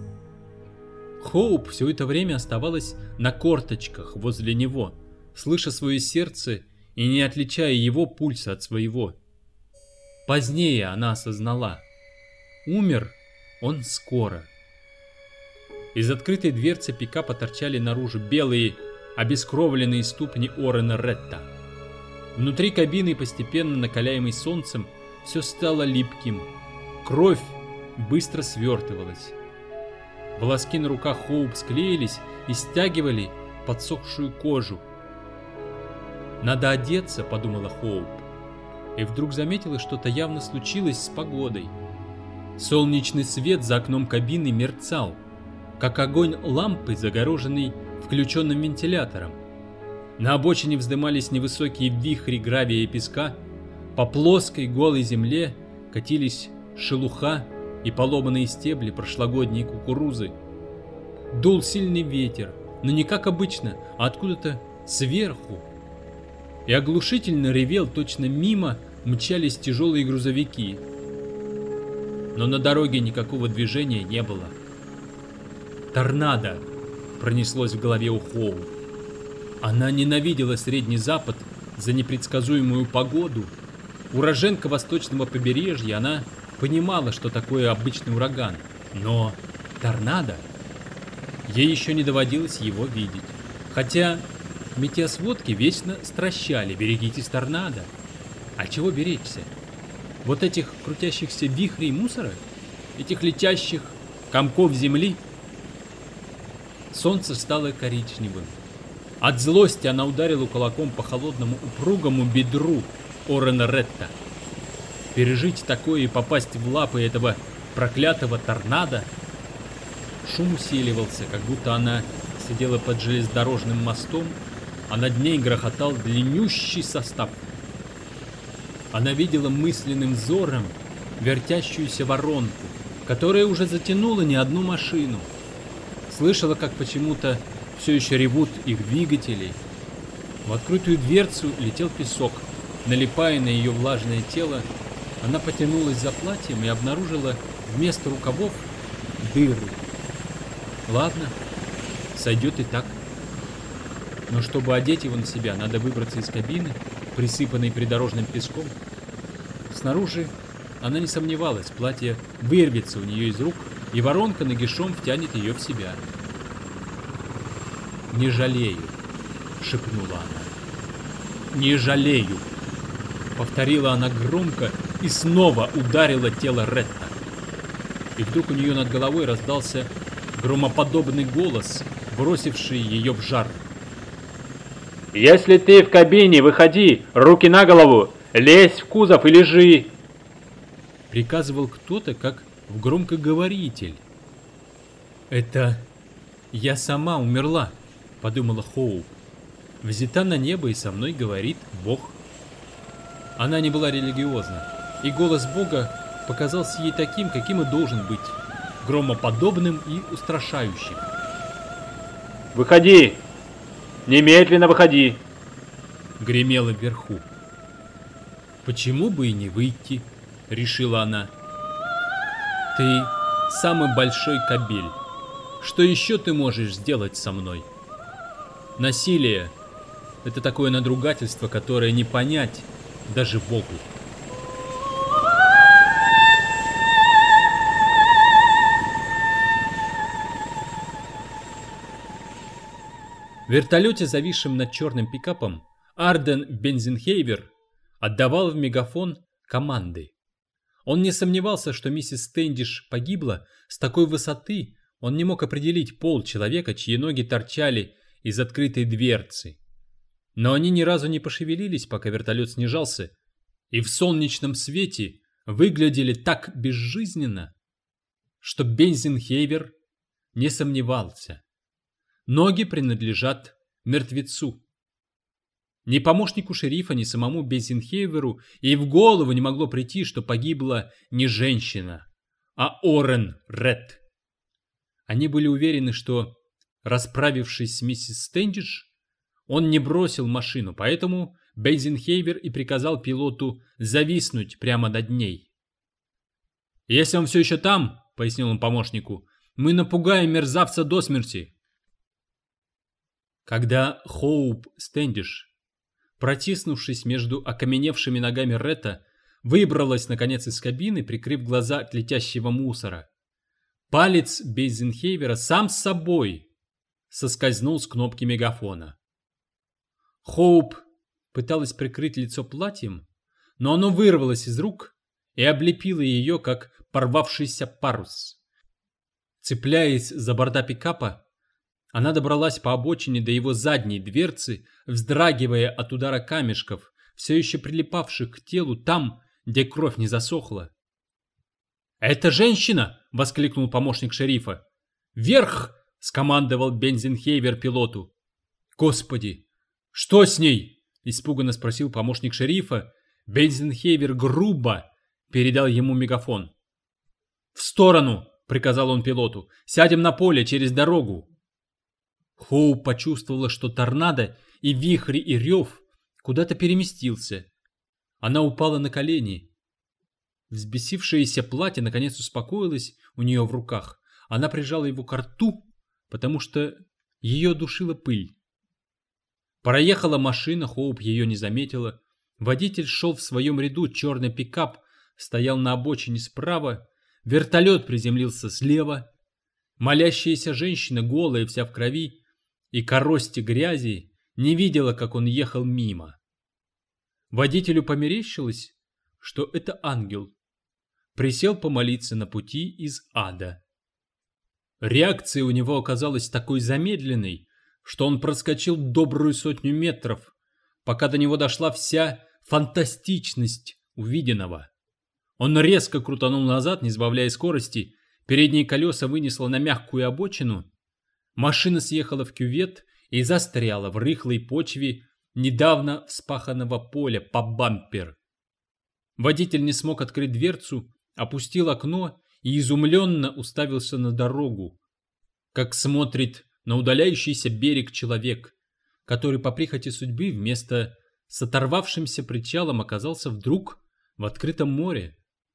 Speaker 1: Хоуп все это время оставалась на корточках возле него, слыша свое сердце и не отличая его пульса от своего. Позднее она осознала: умер он скоро. Из открытой дверцы пикапа торчали наружу белые, обескровленные ступни Орена Ретта. Внутри кабины, постепенно накаляемой солнцем, все стало липким. Кровь быстро свертывалась. Волоски на руках Хоуп склеились и стягивали подсохшую кожу. «Надо одеться», — подумала Хоуп, и вдруг заметила, что-то явно случилось с погодой. Солнечный свет за окном кабины мерцал, как огонь лампы, загороженный включенным вентилятором. На обочине вздымались невысокие вихри гравия и песка, по плоской голой земле катились шелуха и поломанные стебли прошлогодней кукурузы. Дул сильный ветер, но не как обычно, а откуда-то сверху. И оглушительно ревел, точно мимо мчались тяжелые грузовики. Но на дороге никакого движения не было. «Торнадо!» пронеслось в голове у Хоуп. Она ненавидела Средний Запад за непредсказуемую погоду. Уроженка восточного побережья, она понимала, что такое обычный ураган. Но торнадо? Ей еще не доводилось его видеть. Хотя метеосводки вечно стращали: берегитесь торнадо. А чего беречься? Вот этих крутящихся вихрей мусора? Этих летящих комков земли? Солнце стало коричневым. От злости она ударила кулаком по холодному упругому бедру Орена Ретта. Пережить такое и попасть в лапы этого проклятого торнадо? Шум усиливался, как будто она сидела под железнодорожным мостом, а над ней грохотал длиннющий состав. Она видела мысленным взором вертящуюся воронку, которая уже затянула не одну машину. Слышала, как почему-то все еще ревут их двигатели. В открытую дверцу летел песок, налипая на ее влажное тело. Она потянулась за платьем и обнаружила вместо рукавов дыры. Ладно, сойдет и так. Но чтобы одеть его на себя, надо выбраться из кабины, присыпанной придорожным песком. Снаружи она не сомневалась, платье вырвется у нее из рук, и воронка нагишом втянет ее в себя. «Не жалею», — шепнула она. «Не жалею», — повторила она громко и снова ударила тело Ретта. И вдруг у нее над головой раздался громоподобный голос, бросивший ее в жар.
Speaker 2: «Если ты в кабине, выходи, руки на голову, лезь в кузов и лежи!»
Speaker 1: Приказывал кто-то, как в громкоговоритель. «Это я сама умерла», — подумала Хоуп. «Взята на небо, и со мной говорит Бог». Она не была религиозна, и голос Бога показался ей таким, каким и должен быть, громоподобным и устрашающим.
Speaker 2: «Выходи! Немедленно выходи!»
Speaker 1: — гремело вверху. «Почему бы и не выйти?» — решила она. «Ты самый большой кобель. Что еще ты можешь сделать со мной? Насилие — это такое надругательство, которое не понять даже Богу». В вертолете, зависшем над черным пикапом, Арден Бензенхейвер отдавал в мегафон команды. Он не сомневался, что миссис Стэндиш погибла. С такой высоты он не мог определить пол человека, чьи ноги торчали из открытой дверцы. Но они ни разу не пошевелились, пока вертолет снижался, и в солнечном свете выглядели так безжизненно, что Бензенхейвер не сомневался. Ноги принадлежат мертвецу. Ни помощнику шерифа, ни самому Бензенхейверу и в голову не могло прийти, что погибла не женщина, а Орен Ретт. Они были уверены, что, расправившись с миссис Стэндиш, он не бросил машину, поэтому Бензенхейвер и приказал пилоту зависнуть прямо над ней. «Если он все еще там, — пояснил он помощнику, — мы напугаем мерзавца до смерти». Когда Хоуп Стэндиш, протиснувшись между окаменевшими ногами Ретта, выбралась наконец из кабины, прикрыв глаза от летящего мусора, палец Бензенхейвера сам с собой соскользнул с кнопки мегафона. Хоуп пыталась прикрыть лицо платьем, но оно вырвалось из рук и облепило ее, как порвавшийся парус. Цепляясь за борта пикапа, она добралась по обочине до его задней дверцы, вздрагивая от удара камешков, все еще прилипавших к телу там, где кровь не засохла. «Это женщина!» — воскликнул помощник шерифа. «Вверх!» — скомандовал Бензенхейвер пилоту. «Господи! Что с ней?» — испуганно спросил помощник шерифа. Бензенхейвер грубо передал ему мегафон. «В сторону!» — приказал он пилоту. «Сядем на поле через дорогу!» Хоуп почувствовала, что торнадо и вихри и рев куда-то переместился. Она упала на колени. Взбесившееся платье наконец успокоилось у нее в руках. Она прижала его к рту, потому что ее душила пыль. Проехала машина, Хоуп ее не заметила. Водитель шел в своем ряду, черный пикап стоял на обочине справа, вертолет приземлился слева. Молящаяся женщина, голая вся в крови и коросте грязи, не видела, как он ехал мимо. Водителю померещилось, что это ангел. Присел помолиться на пути из ада. Реакция у него оказалась такой замедленной, что он проскочил добрую 100 метров, пока до него дошла вся фантастичность увиденного. Он резко крутанул назад, не сбавляя скорости, передние колеса вынесло на мягкую обочину, машина съехала в кювет и застряла в рыхлой почве недавно вспаханного поля по бампер. Водитель не смог открыть дверцу, опустил окно и изумленно уставился на дорогу, как смотрит на удаляющийся берег человек, который по прихоти судьбы вместо с оторвавшимся причалом оказался вдруг в открытом море.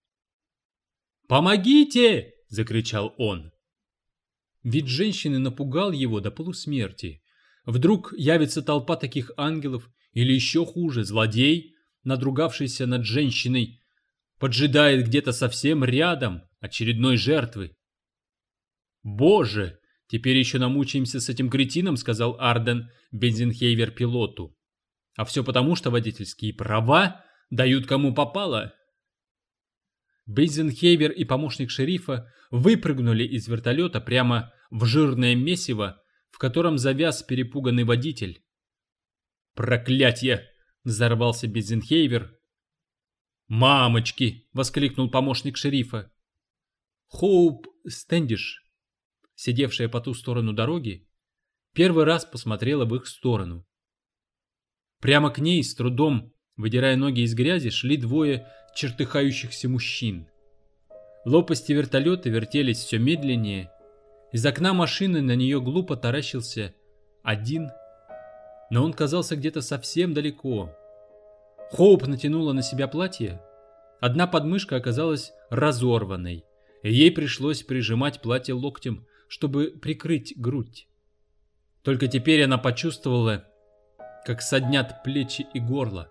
Speaker 1: «Помогите!» — закричал он. Вид женщины напугал его до полусмерти. Вдруг явится толпа таких ангелов, или еще хуже, злодей, надругавшийся над женщиной, поджидает где-то совсем рядом очередной жертвы. «Боже, теперь еще намучаемся с этим кретином», — сказал Арден Бензенхейвер пилоту. «А все потому, что водительские права дают кому попало». Бейзенхейвер и помощник шерифа выпрыгнули из вертолета прямо в жирное месиво, в котором завяз перепуганный водитель. «Проклятье!» — взорвался Бейзенхейвер. «Мамочки!» — воскликнул помощник шерифа. Хоуп Стэндиш, сидевшая по ту сторону дороги, первый раз посмотрела в их сторону. Прямо к ней, с трудом выдирая ноги из грязи, шли двое чертыхающихся мужчин. Лопасти вертолета вертелись все медленнее. Из окна машины на нее глупо таращился один, но он казался где-то совсем далеко. Хоуп натянула на себя платье. Одна подмышка оказалась разорванной, и ей пришлось прижимать платье локтем, чтобы прикрыть грудь. Только теперь она почувствовала, как соднят плечи и горло.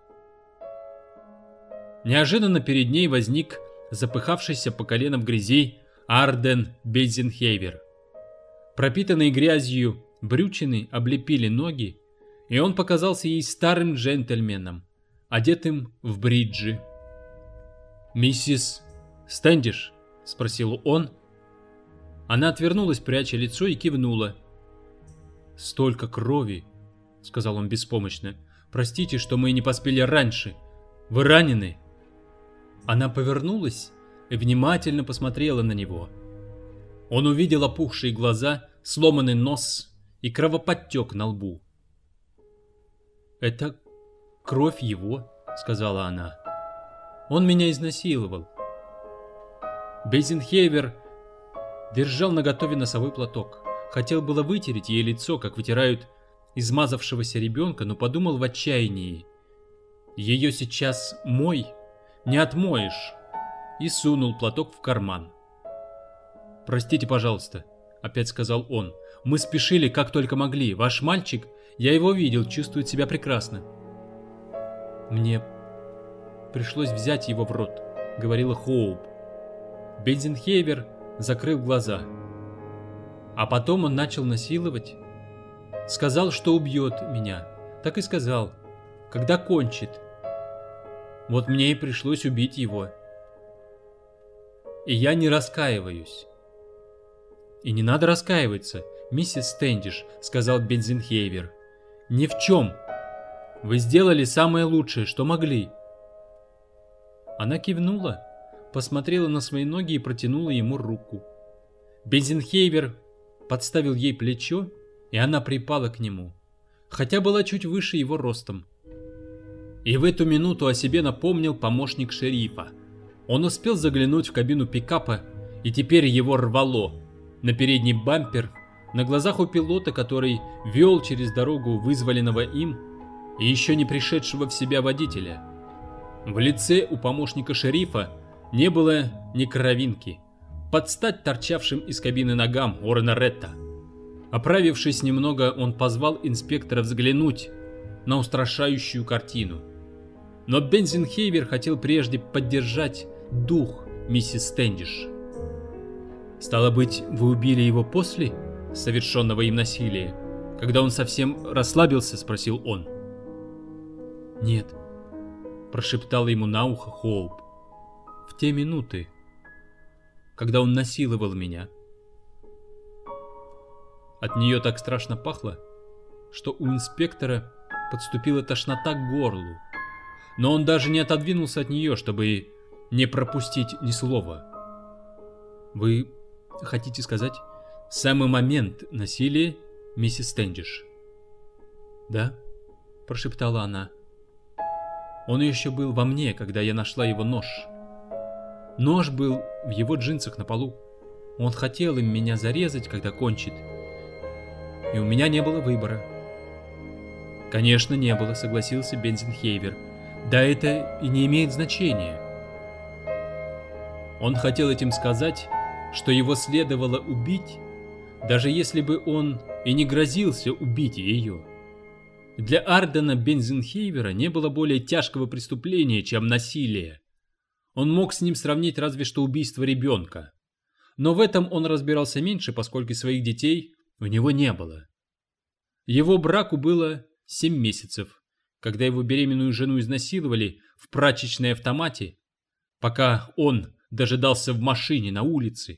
Speaker 1: Неожиданно перед ней возник запыхавшийся по колено в грязи Арден Бейзенхейвер. Пропитанные грязью брючины облепили ноги, и он показался ей старым джентльменом, одетым в бриджи. «Миссис Стэндиш?» — спросил он. Она отвернулась, пряча лицо, и кивнула. «Столько крови!» — сказал он беспомощно. «Простите, что мы не поспели раньше. Вы ранены?» Она повернулась и внимательно посмотрела на него. Он увидел опухшие глаза, сломанный нос и кровоподтек на лбу. «Это кровь его», — сказала она. «Он меня изнасиловал». Бейзенхейвер держал наготове носовой платок. Хотел было вытереть ей лицо, как вытирают измазавшегося ребенка, но подумал в отчаянии: ее сейчас не отмоешь, и сунул платок в карман. «Простите, пожалуйста», — опять сказал он. «Мы спешили, как только могли. Ваш мальчик, я его видел, чувствует себя прекрасно». «Мне пришлось взять его в рот», — говорила Хоуп. Бейзенхейвер закрыл глаза. «А потом он начал насиловать. Сказал, что убьет меня. Так и сказал, когда кончит. Вот мне и пришлось убить его. И я не раскаиваюсь». «И не надо раскаиваться, миссис Стэндиш», — сказал Бейзенхейвер. «Ни в чем. Вы сделали самое лучшее, что могли». Она кивнула, посмотрела на свои ноги и протянула ему руку. Бейзенхейвер подставил ей плечо, и она припала к нему, хотя была чуть выше его ростом. И в эту минуту о себе напомнил помощник шерифа. Он успел заглянуть в кабину пикапа, и теперь его рвало на передний бампер, на глазах у пилота, который вел через дорогу вызволенного им и еще не пришедшего в себя водителя. В лице у помощника шерифа не было ни кровинки, под стать торчавшим из кабины ногам Орена Ретта. Оправившись немного, он позвал инспектора взглянуть на устрашающую картину. Но Бейзенхейвер хотел прежде поддержать дух миссис Стэндиш. «Стало быть, вы убили его после совершенного им насилия, когда он совсем расслабился?» — спросил он. «Нет», — прошептала ему на ухо Хоуп. «В те минуты, когда он насиловал меня». От нее так страшно пахло, что у инспектора подступила тошнота к горлу, но он даже не отодвинулся от нее, чтобы не пропустить ни слова. «Вы хотите сказать, в самый момент насилия, миссис Стэндиш?» «Да», — прошептала она. «Он еще был во мне, когда я нашла его нож. Нож был в его джинсах на полу. Он хотел им меня зарезать, когда кончит. И у меня не было выбора». «Конечно, не было», — согласился Бейзенхейвер. «Да это и не имеет значения». Он хотел этим сказать, что его следовало убить, даже если бы он и не грозился убить ее. Для Ардена Бейзенхейвера не было более тяжкого преступления, чем насилие. Он мог с ним сравнить разве что убийство ребенка. Но в этом он разбирался меньше, поскольку своих детей у него не было. Его браку было 7 месяцев, когда его беременную жену изнасиловали в прачечной автомате, пока он дожидался в машине на улице.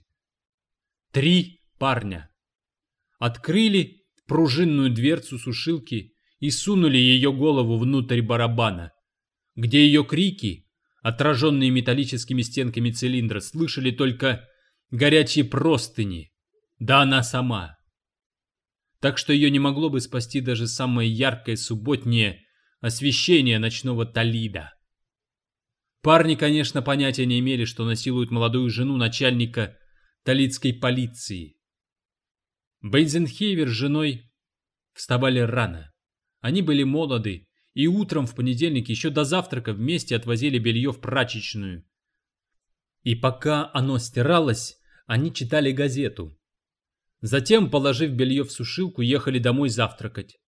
Speaker 1: 3 парня открыли пружинную дверцу сушилки и сунули ее голову внутрь барабана, где ее крики, отраженные металлическими стенками цилиндра, слышали только горячие простыни, да она сама. Так что ее не могло бы спасти даже самое яркое субботнее освещение ночного Толидо. Парни, конечно, понятия не имели, что насилуют молодую жену начальника толидской полиции. Бензенхейвер с женой вставали рано. Они были молоды, и утром в понедельник еще до завтрака вместе отвозили белье в прачечную. И пока оно стиралось, они читали газету. Затем, положив белье в сушилку, ехали домой завтракать.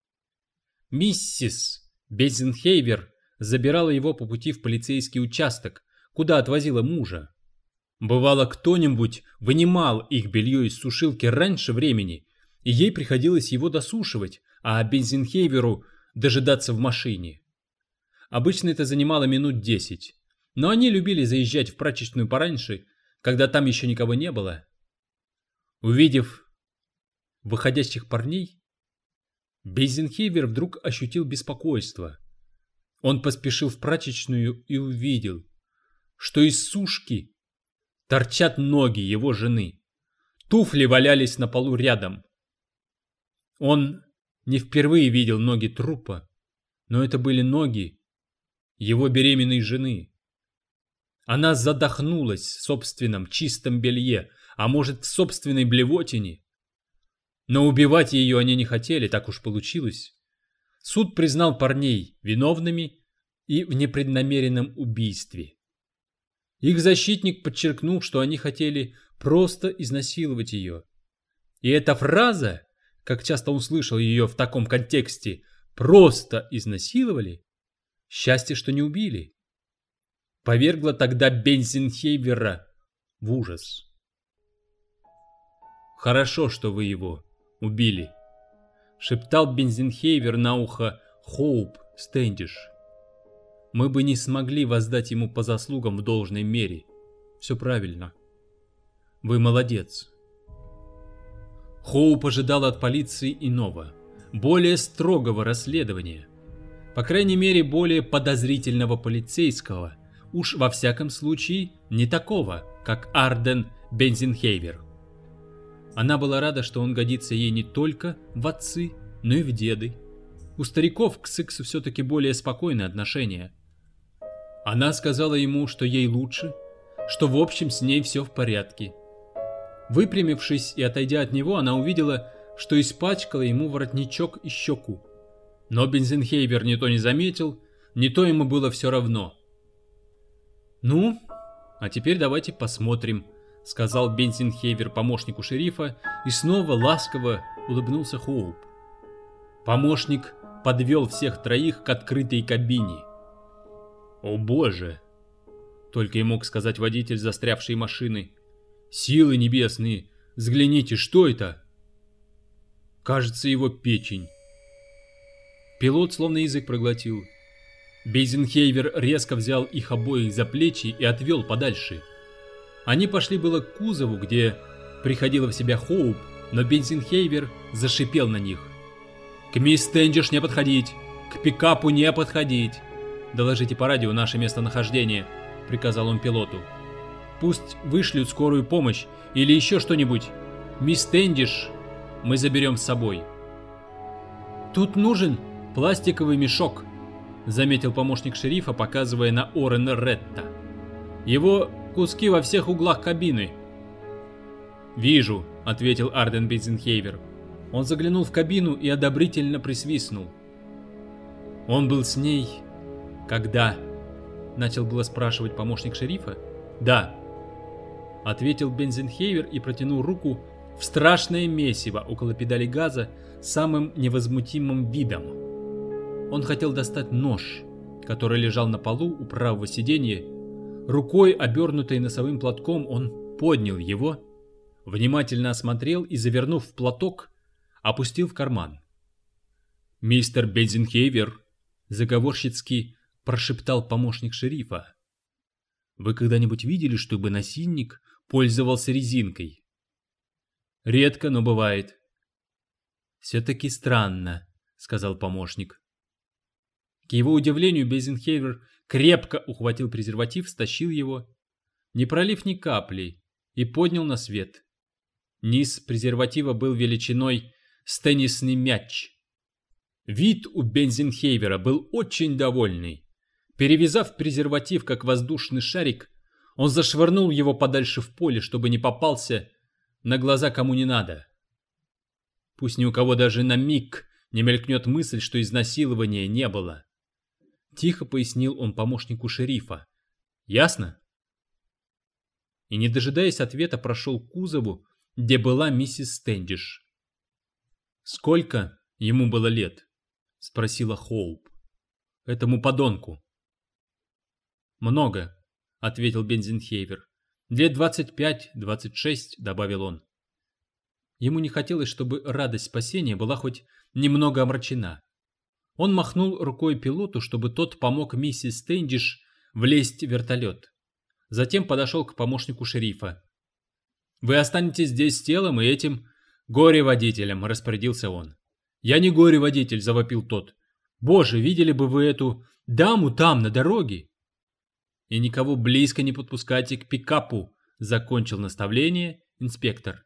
Speaker 1: Миссис Бензенхейвер забирала его по пути в полицейский участок, куда отвозила мужа. Бывало, кто-нибудь вынимал их белье из сушилки раньше времени, и ей приходилось его досушивать, а Бензенхейверу дожидаться в машине. Обычно это занимало минут 10, но они любили заезжать в прачечную пораньше, когда там еще никого не было. Увидев выходящих парней, Бензенхейвер вдруг ощутил беспокойство. Он поспешил в прачечную и увидел, что из сушки торчат ноги его жены. Туфли валялись на полу рядом. Он не впервые видел ноги трупа, но это были ноги его беременной жены. Она задохнулась в собственном чистом белье, а может, в собственной блевотине. Но убивать ее они не хотели, так уж получилось. Суд признал парней виновными и в непреднамеренном убийстве. Их защитник подчеркнул, что они хотели просто изнасиловать ее. И эта фраза, как часто он слышал ее в таком контексте, «просто изнасиловали», счастье, что не убили, повергла тогда Бензенхейвера в ужас. «Хорошо, что вы его убили», — шептал Бензенхейвер на ухо Хоуп Стэндиш. «Мы бы не смогли воздать ему по заслугам в должной мере. Все правильно. Вы молодец». Хоуп ожидал от полиции иного, более строгого расследования. По крайней мере, более подозрительного полицейского. Уж во всяком случае не такого, как Арден Бензенхейвер. Она была рада, что он годится ей не только в отцы, но и в деды. У стариков к сексу все-таки более спокойное отношение. Она сказала ему, что ей лучше, что в общем с ней все в порядке. Выпрямившись и отойдя от него, она увидела, что испачкала ему воротничок и щеку. Но Бензенхейвер ни то не заметил, ни то ему было все равно. «Ну, а теперь давайте посмотрим», — сказал Бензенхейвер помощнику шерифа и снова ласково улыбнулся Хоуп. Помощник подвел всех троих к открытой кабине. «О боже!» — только и мог сказать водитель застрявшей машины. «Силы небесные! Взгляните, что это?» «Кажется, его печень». Пилот словно язык проглотил. Бензенхейвер резко взял их обоих за плечи и отвел подальше. Они пошли было к кузову, где приходила в себя Хоуп, но Бензенхейвер зашипел на них. «К мисс Стэндиш не подходить! К пикапу не подходить! Доложите по радио наше местонахождение», — приказал он пилоту. «Пусть вышлют скорую помощь или еще что-нибудь. Мисс Стэндиш мы заберем с собой». «Тут нужен пластиковый мешок», — заметил помощник шерифа, показывая на Орена Ретта. «Его куски во всех углах кабины». «Вижу», — ответил Арден Бензенхейвер. Он заглянул в кабину и одобрительно присвистнул. «Он был с ней, когда?» — начал было спрашивать помощник шерифа. «Да», — ответил Бензенхейвер и протянул руку в страшное месиво около педали газа самым невозмутимым видом. Он хотел достать нож, который лежал на полу у правого сиденья. Рукой, обернутой носовым платком, он поднял его, внимательно осмотрел и, завернув в платок, опустил в карман. «Мистер Бензенхейвер», — заговорщицки прошептал помощник шерифа, Вы когда-нибудь видели, чтобы насильник пользовался резинкой? Редко, но бывает. Все-таки странно, сказал помощник. К его удивлению, Бейзенхейвер крепко ухватил презерватив, стащил его, не пролив ни капли, и поднял на свет. Низ презерватива был величиной с теннисный мяч. Вид у Бейзенхейвера был очень довольный. Перевязав презерватив как воздушный шарик, он зашвырнул его подальше в поле, чтобы не попался на глаза кому не надо. Пусть ни у кого даже на миг не мелькнет мысль, что изнасилования не было. Тихо пояснил он помощнику шерифа. Ясно? И, не дожидаясь ответа, прошел к кузову, где была миссис Стэндиш. «Сколько ему было лет?» — спросила Хоуп. «Этому подонку». «Много», — ответил Бейзенхейвер. «Лет 25-26», — добавил он. Ему не хотелось, чтобы радость спасения была хоть немного омрачена. Он махнул рукой пилоту, чтобы тот помог миссис Стэндиш влезть в вертолет. Затем подошел к помощнику шерифа. «Вы останетесь здесь с телом и этим горе-водителем», — распорядился он. «Я не горе-водитель», — завопил тот. «Боже, видели бы вы эту даму там, на дороге!» «И никого близко не подпускайте к пикапу», — закончил наставление инспектор.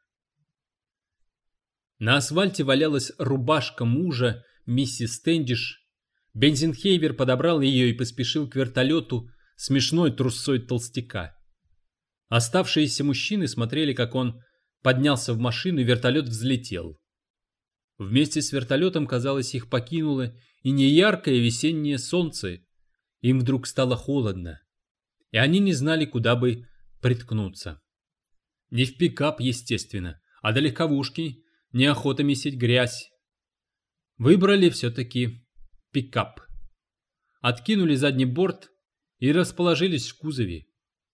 Speaker 1: На асфальте валялась рубашка мужа миссис Стэндиш. Бейзенхейвер подобрал ее и поспешил к вертолету смешной трусцой толстяка. Оставшиеся мужчины смотрели, как он поднялся в машину, и вертолет взлетел. Вместе с вертолетом, казалось, их покинуло и неяркое весеннее солнце. Им вдруг стало холодно, и они не знали, куда бы приткнуться. Не в пикап, естественно, а до легковушки, неохота месить грязь. Выбрали все-таки пикап. Откинули задний борт и расположились в кузове.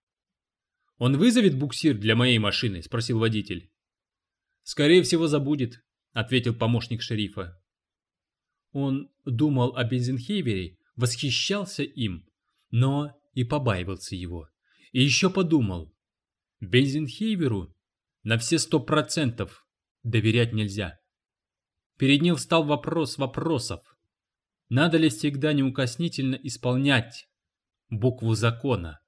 Speaker 1: «Он вызовет буксир для моей машины?» — спросил водитель. «Скорее всего, забудет», — ответил помощник шерифа. Он думал о Бейзенхейвере, восхищался им, но и побаивался его. И еще подумал: Бейзенхейверу на все 100% доверять нельзя. Перед ним встал вопрос вопросов. Надо ли всегда неукоснительно исполнять букву закона?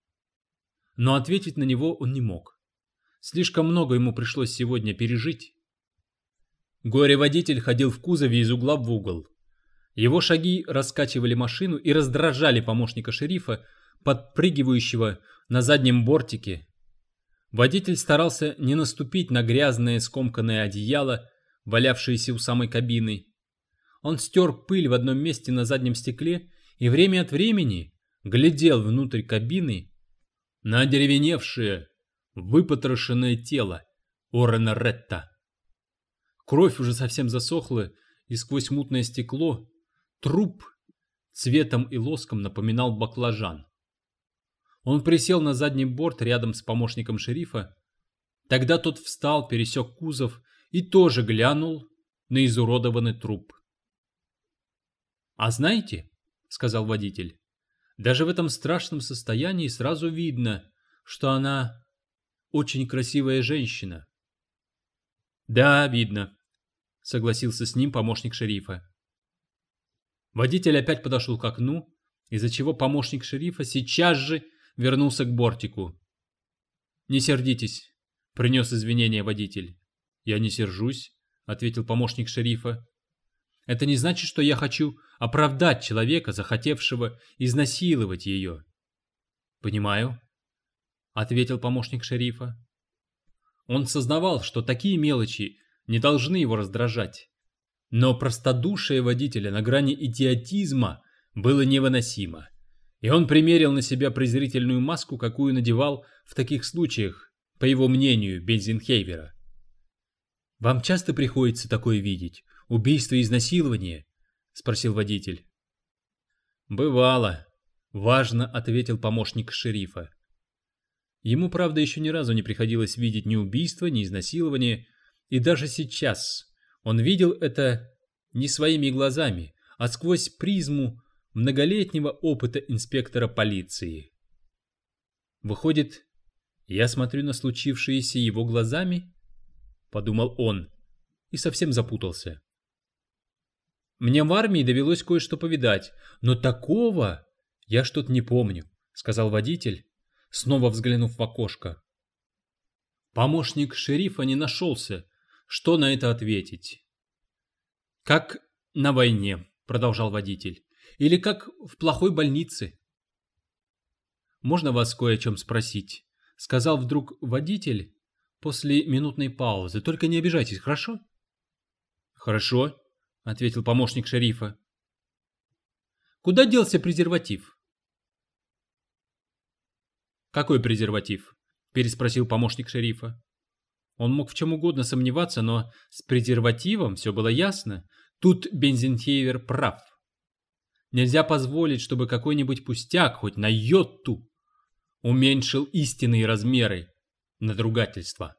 Speaker 1: Но ответить на него он не мог. Слишком много ему пришлось сегодня пережить. Горе-водитель ходил в кузове из угла в угол. Его шаги раскачивали машину и раздражали помощника шерифа, подпрыгивающего на заднем бортике. Водитель старался не наступить на грязное скомканное одеяло, валявшееся у самой кабины. Он стер пыль в одном месте на заднем стекле и время от времени глядел внутрь кабины на одеревеневшее, выпотрошенное тело Орена Ретта. Кровь уже совсем засохла, и сквозь мутное стекло труп цветом и лоском напоминал баклажан. Он присел на задний борт рядом с помощником шерифа. Тогда тот встал, пересек кузов и тоже глянул на изуродованный труп. «А знаете, — сказал водитель, — даже в этом страшном состоянии сразу видно, что она очень красивая женщина». «Да, видно», — согласился с ним помощник шерифа. Водитель опять подошел к окну, из-за чего помощник шерифа сейчас же вернулся к бортику. «Не сердитесь», — принес извинения водитель. «Я не сержусь», — ответил помощник шерифа. «Это не значит, что я хочу оправдать человека, захотевшего изнасиловать ее». «Понимаю», — ответил помощник шерифа. Он сознавал, что такие мелочи не должны его раздражать. Но простодушие водителя на грани идиотизма было невыносимо. И он примерил на себя презрительную маску, какую надевал в таких случаях, по его мнению, Бейзенхейвера. «Вам часто приходится такое видеть? Убийство и изнасилование?» — спросил водитель. «Бывало», — важно ответил помощник шерифа. Ему, правда, еще ни разу не приходилось видеть ни убийства, ни изнасилования, и даже сейчас он видел это не своими глазами, а сквозь призму многолетнего опыта инспектора полиции. Выходит, я смотрю на случившееся его глазами? Подумал он и совсем запутался. Мне в армии довелось кое-что повидать, но такого я что-то не помню, сказал водитель, снова взглянув в окошко. Помощник шерифа не нашелся, что на это ответить. Как на войне, продолжал водитель, или как в плохой больнице. Можно вас кое о чем спросить, сказал вдруг водитель после минутной паузы. Только не обижайтесь, хорошо? Хорошо, ответил помощник шерифа. Куда делся презерватив? Какой презерватив? Переспросил помощник шерифа. Он мог в чем угодно сомневаться, но с презервативом все было ясно. Тут Бензенхейвер прав. Нельзя позволить, чтобы какой-нибудь пустяк, хоть на йоту, уменьшил истинные размеры надругательства.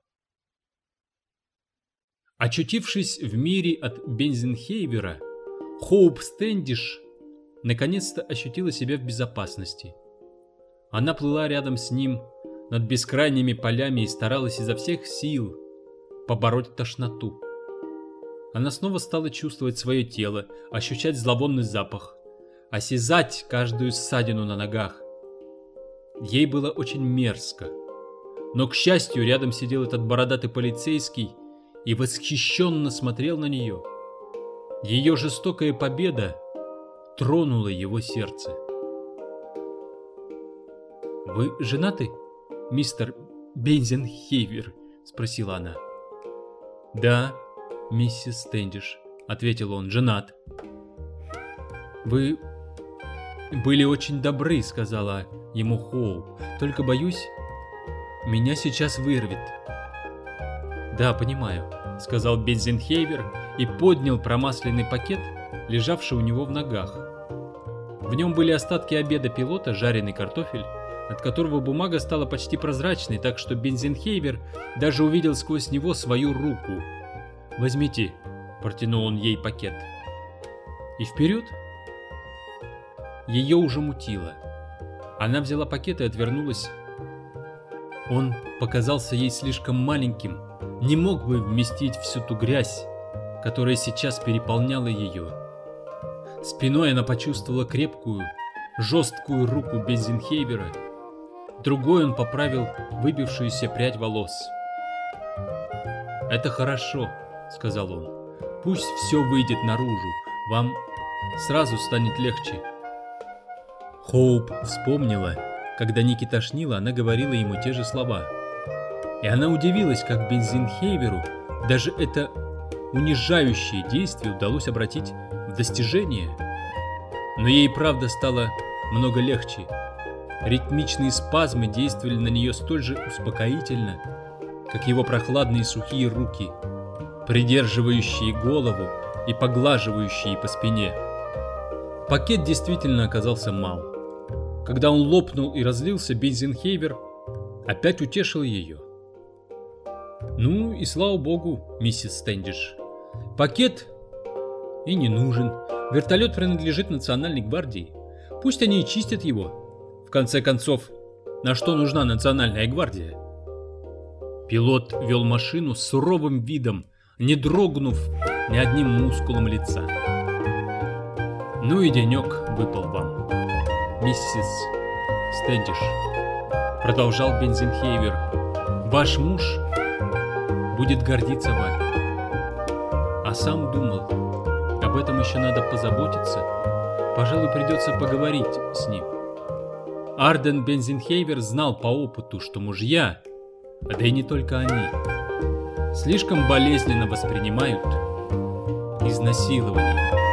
Speaker 1: Очутившись в мире от Бензенхейвера, Хоуп Стэндиш наконец-то ощутила себя в безопасности. Она плыла рядом с ним над бескрайними полями и старалась изо всех сил побороть тошноту. Она снова стала чувствовать свое тело, ощущать зловонный запах, осязать каждую ссадину на ногах. Ей было очень мерзко. Но, к счастью, рядом сидел этот бородатый полицейский и восхищенно смотрел на нее. Ее жестокая победа тронула его сердце. «Вы женаты, мистер Бензенхейвер?» — спросила она. «Да, миссис Стэндиш», — ответил он, — «женат». «Вы были очень добры», — сказала ему Хоуп. «Только, боюсь, меня сейчас вырвет». «Да, понимаю», — сказал Бензенхейвер и поднял промасленный пакет, лежавший у него в ногах. В нем были остатки обеда пилота, жареный картофель, от которого бумага стала почти прозрачной, так что Бензенхейвер даже увидел сквозь него свою руку. «Возьмите», — протянул он ей пакет. «И вперед?» Ее уже мутило. Она взяла пакет и отвернулась. Он показался ей слишком маленьким, не мог бы вместить всю ту грязь, которая сейчас переполняла ее. Спиной она почувствовала крепкую, жесткую руку Бензенхейвера. Другой он поправил выбившуюся прядь волос. «Это хорошо», — сказал он. «Пусть все выйдет наружу, вам сразу станет легче». Хоуп вспомнила, когда Ники тошнило, она говорила ему те же слова. И она удивилась, как Бензенхейверу даже это унижающее действие удалось обратить в достижение. Но ей правда стало много легче. Ритмичные спазмы действовали на нее столь же успокоительно, как его прохладные сухие руки, придерживающие голову и поглаживающие по спине. Пакет действительно оказался мал. Когда он лопнул и разлился, Бензенхейвер опять утешил ее. «Ну и слава богу, миссис Стэндиш. Пакет и не нужен. Вертолет принадлежит Национальной гвардии. Пусть они и чистят его. В конце концов, на что нужна Национальная гвардия?» Пилот вел машину с суровым видом, не дрогнув ни одним мускулом лица. «Ну и денек выпал вам, миссис Стэндиш», — продолжал Бензенхейвер. «Ваш муж будет гордиться вами. А сам думал, об этом еще надо позаботиться. Пожалуй, придется поговорить с ним». Арден Бензенхейвер знал по опыту, что мужья, да и не только они, слишком болезненно воспринимают изнасилование.